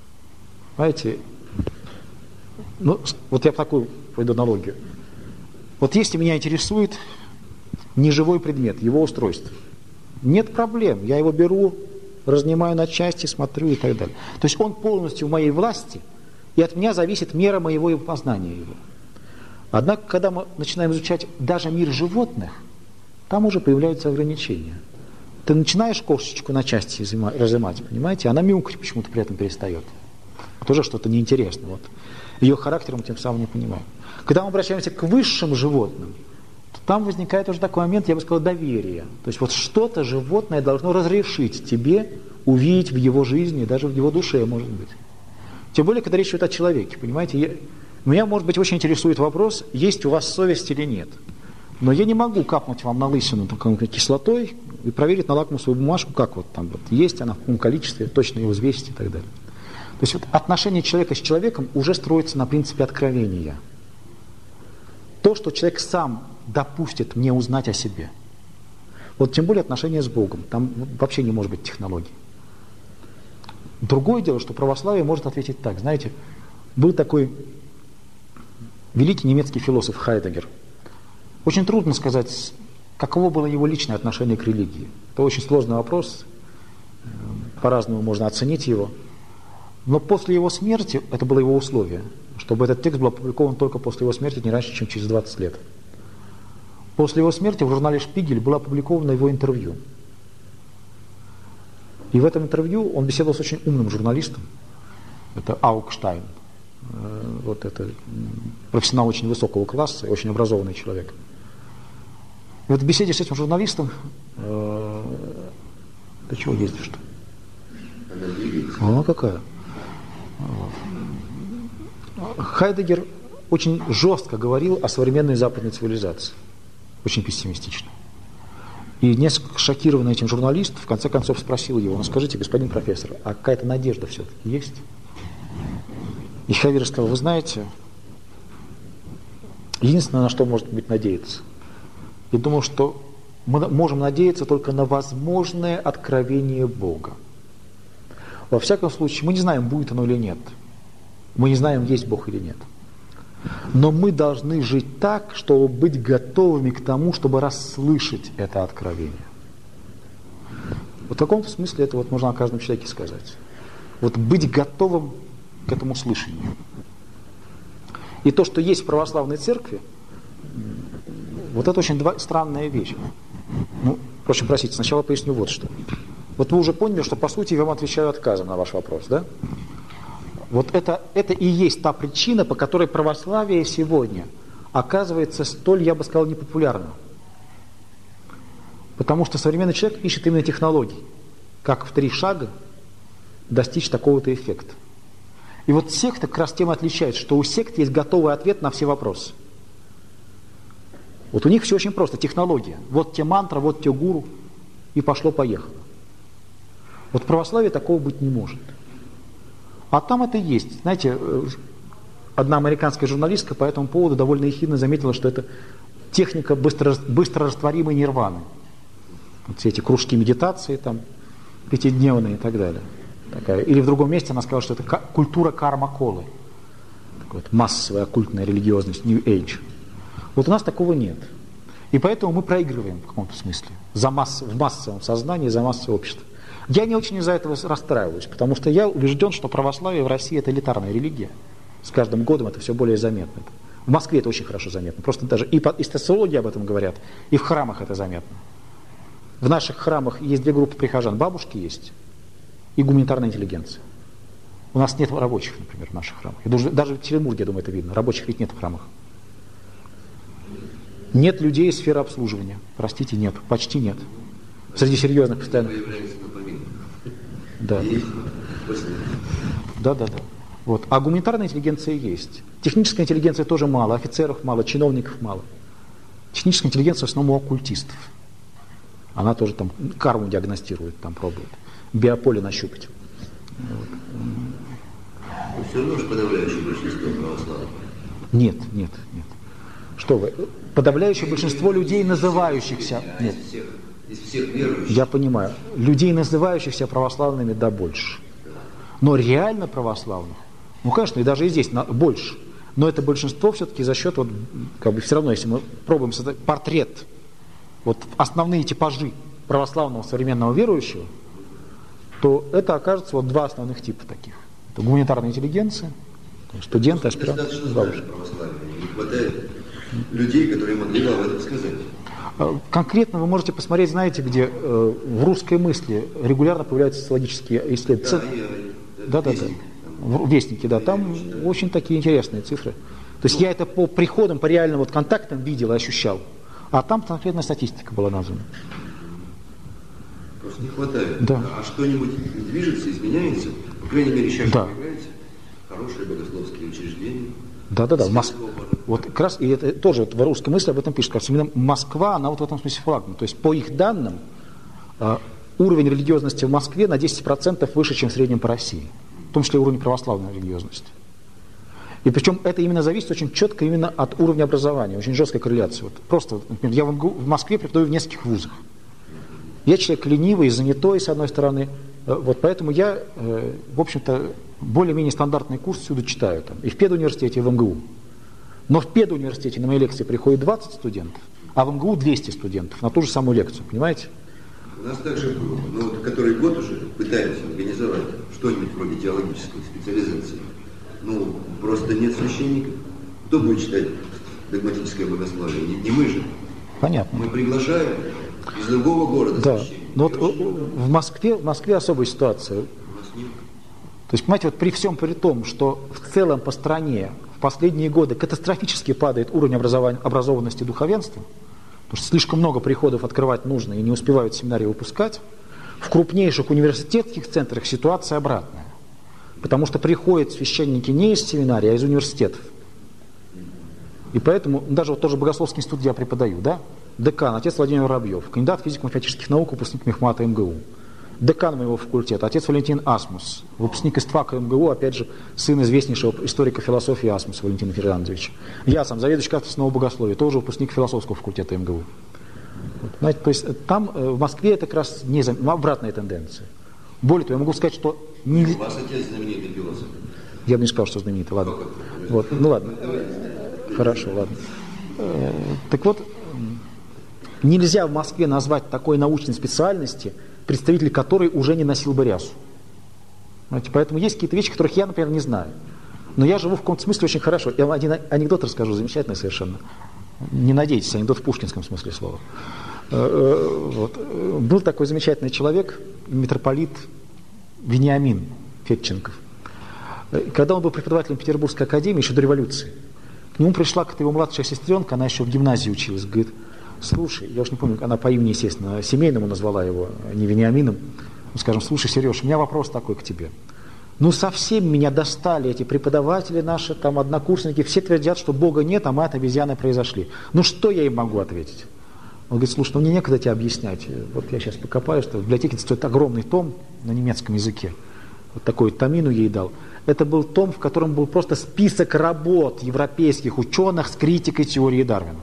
Знаете, ну, вот я такую пойду аналогию. Вот если меня интересует неживой предмет, его устройство, нет проблем, я его беру, разнимаю на части, смотрю и так далее. То есть он полностью в моей власти, и от меня зависит мера моего познания его. Однако, когда мы начинаем изучать даже мир животных, там уже появляются ограничения. Ты начинаешь кошечку на части разымать, понимаете, она мяукать почему-то при этом перестает. Тоже что-то неинтересно. Вот. Ее характер мы тем самым не понимаем. Когда мы обращаемся к высшим животным, то там возникает уже такой момент, я бы сказал, доверия. То есть вот что-то животное должно разрешить тебе увидеть в его жизни, даже в его душе, может быть. Тем более, когда речь идет о человеке, понимаете. Меня, может быть, очень интересует вопрос, есть у вас совесть или нет. Но я не могу капнуть вам на лысину кислотой и проверить на лакмусовую бумажку, как вот там вот есть она, в каком количестве, точно ее взвесить и так далее. То есть вот отношение человека с человеком уже строится на принципе откровения. То, что человек сам допустит мне узнать о себе. Вот тем более отношения с Богом. Там вообще не может быть технологий. Другое дело, что православие может ответить так. Знаете, был такой великий немецкий философ Хайдеггер. Очень трудно сказать, каково было его личное отношение к религии. Это очень сложный вопрос. По-разному можно оценить его. Но после его смерти, это было его условие, чтобы этот текст был опубликован только после его смерти, не раньше, чем через 20 лет. После его смерти в журнале «Шпигель» было опубликовано его интервью. И в этом интервью он беседовал с очень умным журналистом. Это Аукштайн. Вот это профессионал очень высокого класса и очень образованный человек. И вот в беседе с этим журналистом... Ты чего ездишь-то? Она какая? Хайдеггер очень жестко говорил о современной западной цивилизации. Очень пессимистично. И несколько шокированный этим журналист в конце концов спросил его: ну скажите, господин профессор, а какая-то надежда все-таки есть? И Хайдеггер сказал: вы знаете, единственное, на что может быть надеяться. Я думаю, что мы можем надеяться только на возможное откровение Бога. Во всяком случае, мы не знаем, будет оно или нет. Мы не знаем, есть Бог или нет. Но мы должны жить так, чтобы быть готовыми к тому, чтобы расслышать это откровение. Вот в каком-то смысле это вот можно о каждом человеке сказать. Вот быть готовым к этому слышанию. И то, что есть в православной церкви, вот это очень странная вещь. Ну, проще простите, сначала поясню вот что. Вот вы уже поняли, что по сути я вам отвечаю отказом на ваш вопрос, да? Вот это и есть та причина, по которой православие сегодня оказывается столь, я бы сказал, непопулярным. Потому что современный человек ищет именно технологий, как в 3 шага достичь такого-то эффекта. И вот секта как раз тем отличается, что у сект есть готовый ответ на все вопросы. Вот у них все очень просто, технология. Вот те мантра, вот те гуру, и пошло-поехало. Вот в православии такого быть не может. А там это есть. Знаете, одна американская журналистка по этому поводу довольно ехидно заметила, что это техника быстрорастворимой нирваны. Вот все эти кружки медитации, там, 5-дневные и так далее. Такая. Или в другом месте она сказала, что это культура карма-колы. Такая вот массовая оккультная религиозность, New Age. Вот у нас такого нет. И поэтому мы проигрываем в каком-то смысле. В массовом сознании, за массовое общество. Я не очень из-за этого расстраиваюсь, потому что я убежден, что православие в России – это элитарная религия. С каждым годом это все более заметно. В Москве это очень хорошо заметно. Просто даже и социологи об этом говорят, и в храмах это заметно. В наших храмах есть 2 группы прихожан. Бабушки есть и гуманитарная интеллигенция. У нас нет рабочих, например, в наших храмах. Даже в Екатеринбурге, я думаю, это видно. Рабочих ведь нет в храмах. Нет людей из сферы обслуживания. Простите, нет. Почти нет. Среди серьезных постоянно. Да. Да. Вот. А гуманитарная интеллигенция есть. Техническая интеллигенция тоже мало. Офицеров мало, чиновников мало. Техническая интеллигенция в основном у оккультистов. Она тоже там карму диагностирует, там пробует. Биополе нащупать. Вот. Но все равно же подавляющее большинство православных. Нет. Что вы? Подавляющее большинство людей, называющихся... Нет. Из всех верующих. Я понимаю. Людей, называющихся православными, да, больше. Но реально православных, ну, конечно, и даже и здесь больше. Но это большинство все-таки за счет, вот, как бы все равно, если мы пробуем создать портрет, вот основные типажи православного современного верующего, то это окажется вот два основных типа таких. Это гуманитарная интеллигенция, студенты, аспиранты. Достаточно знают православие, не хватает людей, которые могли бы об этом сказать. Конкретно вы можете посмотреть, знаете, где в русской мысли регулярно появляются социологические исследования. Да. Вестники, да, там очень такие интересные цифры. То есть я это по приходам, по реальным вот контактам видел и ощущал. А там конкретная статистика была названа. Просто не хватает. Да. А что-нибудь движется, изменяется? По крайней мере, сейчас да. появляются хорошие богословские учреждения. Да. Вот как раз, и это тоже вот в русской мысли об этом пишет. Кажется, именно Москва, она вот в этом смысле флагман. То есть по их данным, уровень религиозности в Москве на 10% выше, чем в среднем по России. В том числе уровень православной религиозности. И причем это именно зависит очень четко именно от уровня образования, очень жесткая корреляция. Вот просто, например, я в Москве преподаю в нескольких вузах. Я человек ленивый, занятой, с одной стороны, вот поэтому я, в общем-то, более-менее стандартный курс всюду читаю. Там, и в педуниверситете, и в МГУ. Но в педуниверситете на мои лекции приходит 20 студентов, а в МГУ 200 студентов на ту же самую лекцию, понимаете? У нас также было, но вот который год уже пытаемся организовать что-нибудь вроде теологической специализации. Ну, просто нет священников. Кто будет читать догматическое богословие? Не мы же. Понятно. Мы приглашаем из другого города священников. Но вот в Москве особая ситуация. То есть, понимаете, вот при всем при том, что в целом по стране в последние годы катастрофически падает уровень образованности духовенства, потому что слишком много приходов открывать нужно и не успевают семинарии выпускать, в крупнейших университетских центрах ситуация обратная. Потому что приходят священники не из семинарии, а из университетов. И поэтому, даже вот тоже богословский институт я преподаю, да? Декан, отец Владимир Воробьев, кандидат физико-математических наук, выпускник мехмата МГУ. Декан моего факультета, отец Валентин Асмус, выпускник ИСТФАКа МГУ, опять же, сын известнейшего историка философии Асмуса Валентина Фердинандовича. Я сам заведующий кафедрой основного богословия, тоже выпускник философского факультета МГУ. Вот, знаете, то есть там в Москве это как раз обратная тенденция. Более того, я могу сказать, что... У вас отец знаменитый философ. Я бы не сказал, что знаменитый, ладно. Вот, ну ладно. Хорошо, ладно. Так вот, нельзя в Москве назвать такой научной специальности, представитель которой уже не носил бы рясу. Знаете, поэтому есть какие-то вещи, которых я, например, не знаю. Но я живу в каком-то смысле очень хорошо. Я вам один анекдот расскажу, замечательный совершенно. Не надейтесь, анекдот в пушкинском смысле слова. Вот. Был такой замечательный человек, митрополит Вениамин Федченков. Когда он был преподавателем Петербургской академии, еще до революции, к нему пришла какая-то его младшая сестренка, она еще в гимназии училась, говорит: слушай, я уж не помню, она по имени, естественно, семейному назвала его, не Вениамином, скажем: слушай, Сереж, у меня вопрос такой к тебе. Ну, совсем меня достали эти преподаватели наши, там, однокурсники, все твердят, что Бога нет, а мы от обезьяны произошли. Ну, что я им могу ответить? Он говорит: слушай, ну мне некогда тебе объяснять. Вот я сейчас покопаю, что в библиотеке стоит огромный том на немецком языке. Вот такой томину ей дал. Это был том, в котором был просто список работ европейских ученых с критикой теории Дарвина.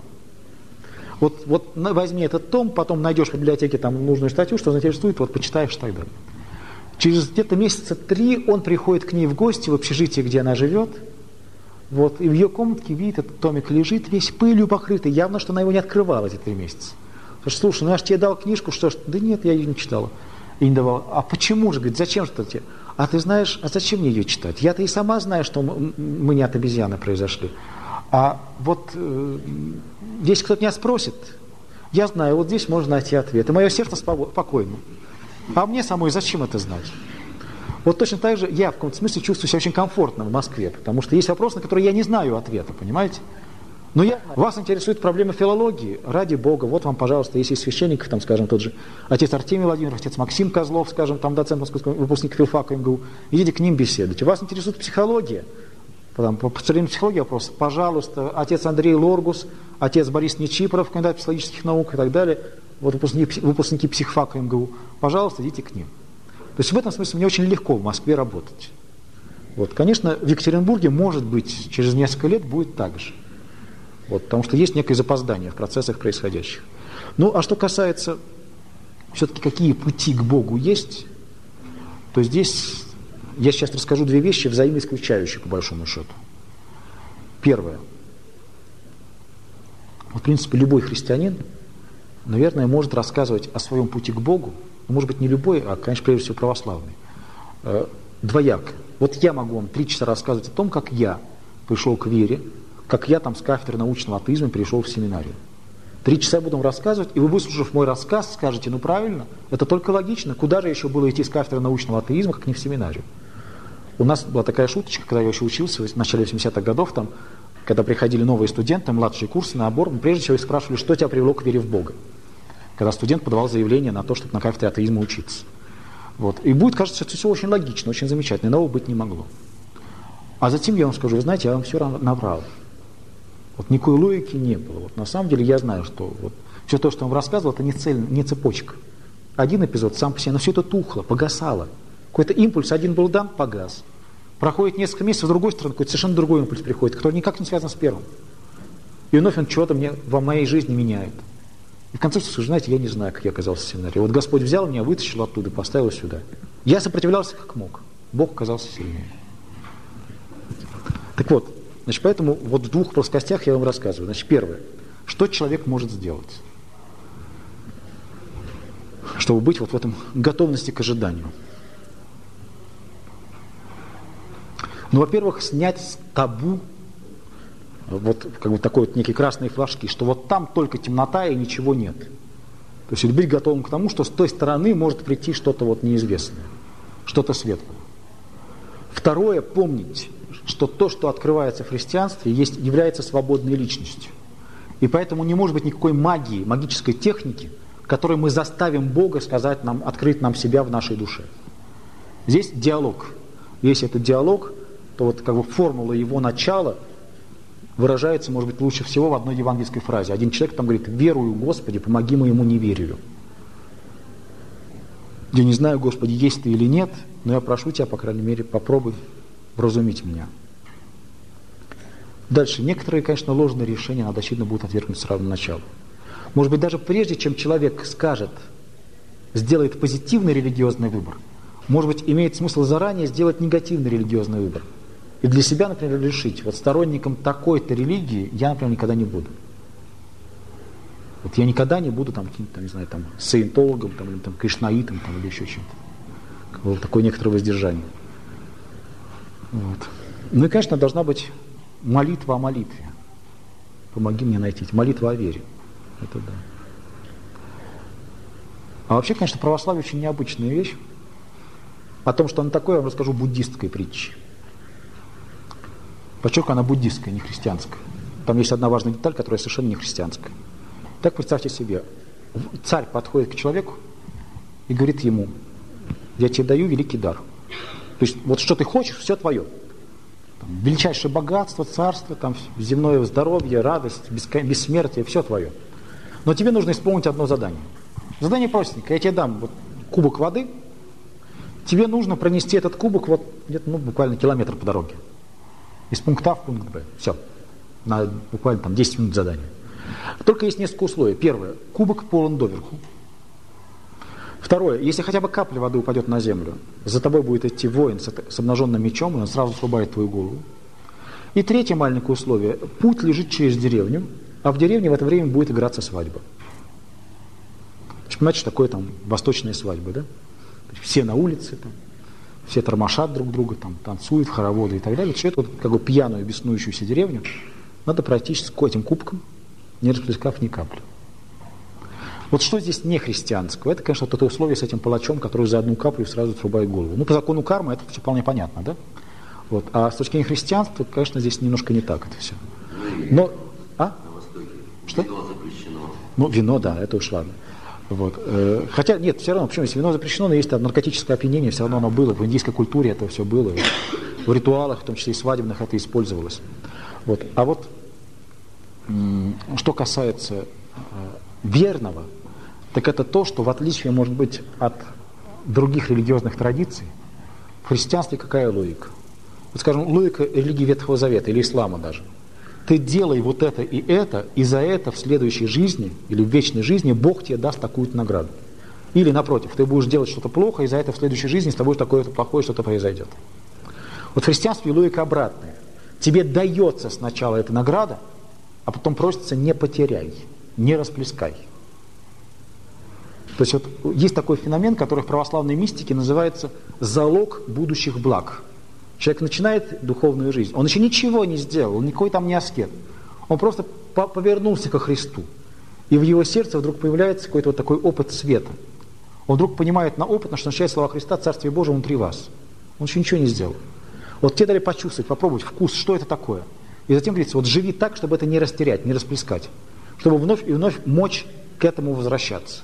Вот возьми этот том, потом найдешь в библиотеке там нужную статью, что заинтересует, вот почитаешь и так далее. Через где-то месяца 3 он приходит к ней в гости в общежитие, где она живет. Вот, и в ее комнатке видит, этот томик лежит, весь пылью покрытый, явно, что она его не открывала эти 3 месяца. Слушай, слушай, ну я же тебе дал книжку, что ж? Да нет, я ее не читала. И не давала. А почему же? Говорит, зачем что тебе? А ты знаешь, а зачем мне ее читать? Я-то и сама знаю, что мы не от обезьяны произошли. А вот если кто-то меня спросит, я знаю, вот здесь можно найти ответ. И мое сердце спокойно. А мне самой зачем это знать? Вот точно так же я в каком-то смысле чувствую себя очень комфортно в Москве, потому что есть вопросы, на которые я не знаю ответа, понимаете? Но вас интересует проблема филологии, ради Бога, вот вам, пожалуйста, если есть священников, там, скажем, тот же отец Артемий Владимиров, отец Максим Козлов, скажем, там доцент московского, выпускник филфака МГУ, идите к ним беседуйте. Вас интересует психология, по современной психологии вопрос, пожалуйста, отец Андрей Лоргус, отец Борис Нечипров, кандидат психологических наук и так далее, вот выпускники психфака МГУ, пожалуйста, идите к ним. То есть в этом смысле мне очень легко в Москве работать. Вот, конечно, в Екатеринбурге, может быть, через несколько лет будет так же. Вот, потому что есть некое запоздание в процессах происходящих. Ну, а что касается все-таки какие пути к Богу есть, то здесь я сейчас расскажу 2 вещи, взаимоисключающие, по большому счету. Первое. В принципе, любой христианин, наверное, может рассказывать о своем пути к Богу, может быть, не любой, а, конечно, прежде всего православный, двояко. Вот я могу вам 3 часа рассказывать о том, как я пришел к вере, как я там с кафедры научного атеизма перешел в семинарию. 3 часа я буду вам рассказывать, и вы, выслушав мой рассказ, скажете: ну правильно, это только логично, куда же еще было идти с кафедры научного атеизма, как не в семинарию. У нас была такая шуточка, когда я еще учился в начале 80-х годов, там, когда приходили новые студенты, младшие курсы на отбор, прежде всего их спрашивали, что тебя привело к вере в Бога. Когда студент подавал заявление на то, чтобы на кафедре атеизма учиться. Вот. И будет кажется, что все очень логично, очень замечательно, иного быть не могло. А затем я вам скажу: вы знаете, я вам все наврал. Вот никакой логики не было. Вот на самом деле я знаю, что вот все то, что я вам рассказывал, это не цепочка. Один эпизод сам по себе, но все это тухло, погасало. Какой-то импульс один был дан, погас. Проходит несколько месяцев, с другой стороны, какой-то совершенно другой импульс приходит, который никак не связан с первым. И вновь он что-то во моей жизни меняет. И в конце концов, знаете, я не знаю, как я оказался в семинарии. Вот Господь взял меня, вытащил оттуда и поставил сюда. Я сопротивлялся как мог. Бог оказался сильнее. Так вот, значит, поэтому вот в 2 плоскостях я вам рассказываю. Значит, первое. Что человек может сделать, чтобы быть вот в этом готовности к ожиданию? Ну, во-первых, снять табу, вот как бы такой вот некие красные флажки, что вот там только темнота и ничего нет. То есть быть готовым к тому, что с той стороны может прийти что-то вот неизвестное, что-то светлое. Второе, помнить, что то, что открывается в христианстве, является свободной личностью. И поэтому не может быть никакой магии, магической техники, которой мы заставим Бога сказать нам, открыть нам себя в нашей душе. Здесь диалог. Если это диалог, то вот как бы формула его начала выражается, может быть, лучше всего в одной евангельской фразе. Один человек там говорит: «Верую, Господи, помоги моему неверию». Я не знаю, Господи, есть ты или нет, но я прошу тебя, по крайней мере, попробуй вразумить меня. Дальше. Некоторые, конечно, ложные решения надо, очевидно, будут отвергнуть с самого начала. Может быть, даже прежде, чем человек сделает позитивный религиозный выбор, может быть, имеет смысл заранее сделать негативный религиозный выбор. И для себя, например, решить: вот сторонником такой-то религии я, например, никогда не буду. Вот я никогда не буду там каким-то, не знаю, там, саентологом, там, или там, кришнаитом, там, или еще чем-то. Вот такое некоторое воздержание. Вот. Ну и, конечно, должна быть молитва о молитве. Помоги мне найти. Молитва о вере. Это да. А вообще, конечно, православие очень необычная вещь. О том, что она такое, я вам расскажу буддистской притчи. Подчеркиваю, она буддистская, не христианская. Там есть одна важная деталь, которая совершенно не христианская. Так представьте себе, царь подходит к человеку и говорит ему: я тебе даю великий дар. То есть вот что ты хочешь, все твое. Там, величайшее богатство, царство, там, земное здоровье, радость, бессмертие, все твое. Но тебе нужно исполнить одно задание. Задание простенькое. Я тебе дам вот кубок воды, тебе нужно пронести этот кубок вот где-то, буквально километр по дороге. Из пункта А в пункт Б. Все. На буквально там 10 минут задания. Только есть несколько условий. Первое. Кубок полон доверху. Второе. Если хотя бы капля воды упадет на землю, за тобой будет идти воин с обнаженным мечом, и он сразу срубает твою голову. И третье маленькое условие. Путь лежит через деревню, а в деревне в это время будет играться свадьба. Понимаете, что такое там восточная свадьба, да? Все на улице, там, все тормошат друг друга, там, танцуют, хороводы и так далее. Все это вот, как бы пьяную, беснующуюся деревню надо пройти с этим кубком, не расплескав ни капли. Вот что здесь не христианского? Это, конечно, вот это условие с этим палачом, который за одну каплю сразу срубает голову. Ну, по закону кармы это все вполне понятно, да? Вот. А с точки зрения христианства, конечно, здесь немножко не так это все. Но, на Востоке что? Вино запрещено. Ну, вино, да, это уж ладно. Вот. Хотя, нет, все равно, почему, если вино запрещено, но есть там наркотическое опьянение, все равно оно было, в индийской культуре это все было, в ритуалах, в том числе и свадебных, это использовалось. Вот. А вот, что касается верного, так это то, что в отличие, может быть, от других религиозных традиций, в христианстве какая логика? Вот, скажем, логика религии Ветхого Завета или ислама даже. Ты делай вот это, и за это в следующей жизни или в вечной жизни Бог тебе даст такую-то награду. Или, напротив, ты будешь делать что-то плохо, и за это в следующей жизни с тобой такое-то плохое что-то произойдет. Вот в христианстве логика обратная. тебе дается сначала эта награда, а потом просится не потеряй, не расплескай. То есть вот есть такой феномен, который в православной мистике называется залог будущих благ. Человек начинает духовную жизнь, он еще ничего не сделал, он никакой там не аскет. Он просто повернулся ко Христу. И в его сердце вдруг появляется какой-то вот такой опыт света. Он вдруг понимает на опыт, что означает слова Христа: «Царствие Божие внутри вас». Он еще ничего не сделал. Вот тебе дали почувствовать, попробовать вкус, что это такое. И затем говорится: вот живи так, чтобы это не растерять, не расплескать. Чтобы вновь и вновь мочь к этому возвращаться.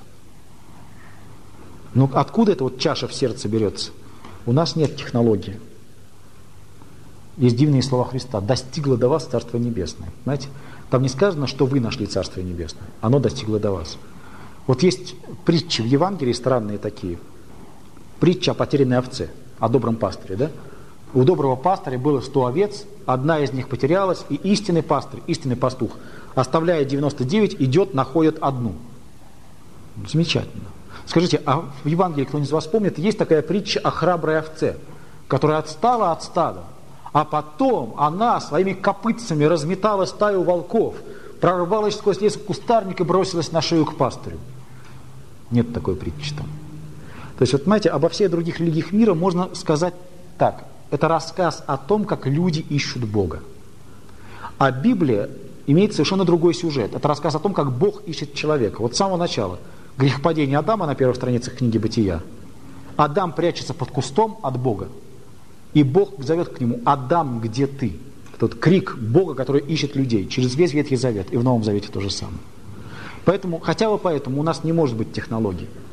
Но откуда эта вот чаша в сердце берется? У нас нет технологии. Есть дивные слова Христа: «Достигло до вас Царство Небесное». Знаете, там не сказано, что вы нашли Царствие Небесное. Оно достигло до вас. Вот есть притчи в Евангелии странные такие. Притча о потерянной овце, о добром пастыре. Да? У доброго пастыря было 100 овец, одна из них потерялась, и истинный пастырь, истинный пастух, оставляя 99, идет, находит одну. Замечательно. Скажите, а в Евангелии, кто-нибудь из вас помнит, есть такая притча о храброй овце, которая отстала от стада, а потом она своими копытцами разметала стаю волков, прорвалась сквозь лес кустарник и бросилась на шею к пастырю. Нет такой притчи там. То есть, вот знаете, обо всех других религиях мира можно сказать так. Это рассказ о том, как люди ищут Бога. А Библия имеет совершенно другой сюжет. Это рассказ о том, как Бог ищет человека. Вот с самого начала. Грехопадение Адама на первых страницах книги «Бытия». Адам прячется под кустом от Бога. И Бог зовет к нему: «Адам, где ты?» Тот крик Бога, который ищет людей через весь Ветхий Завет. И в Новом Завете то же самое. Поэтому, хотя бы поэтому у нас не может быть технологий.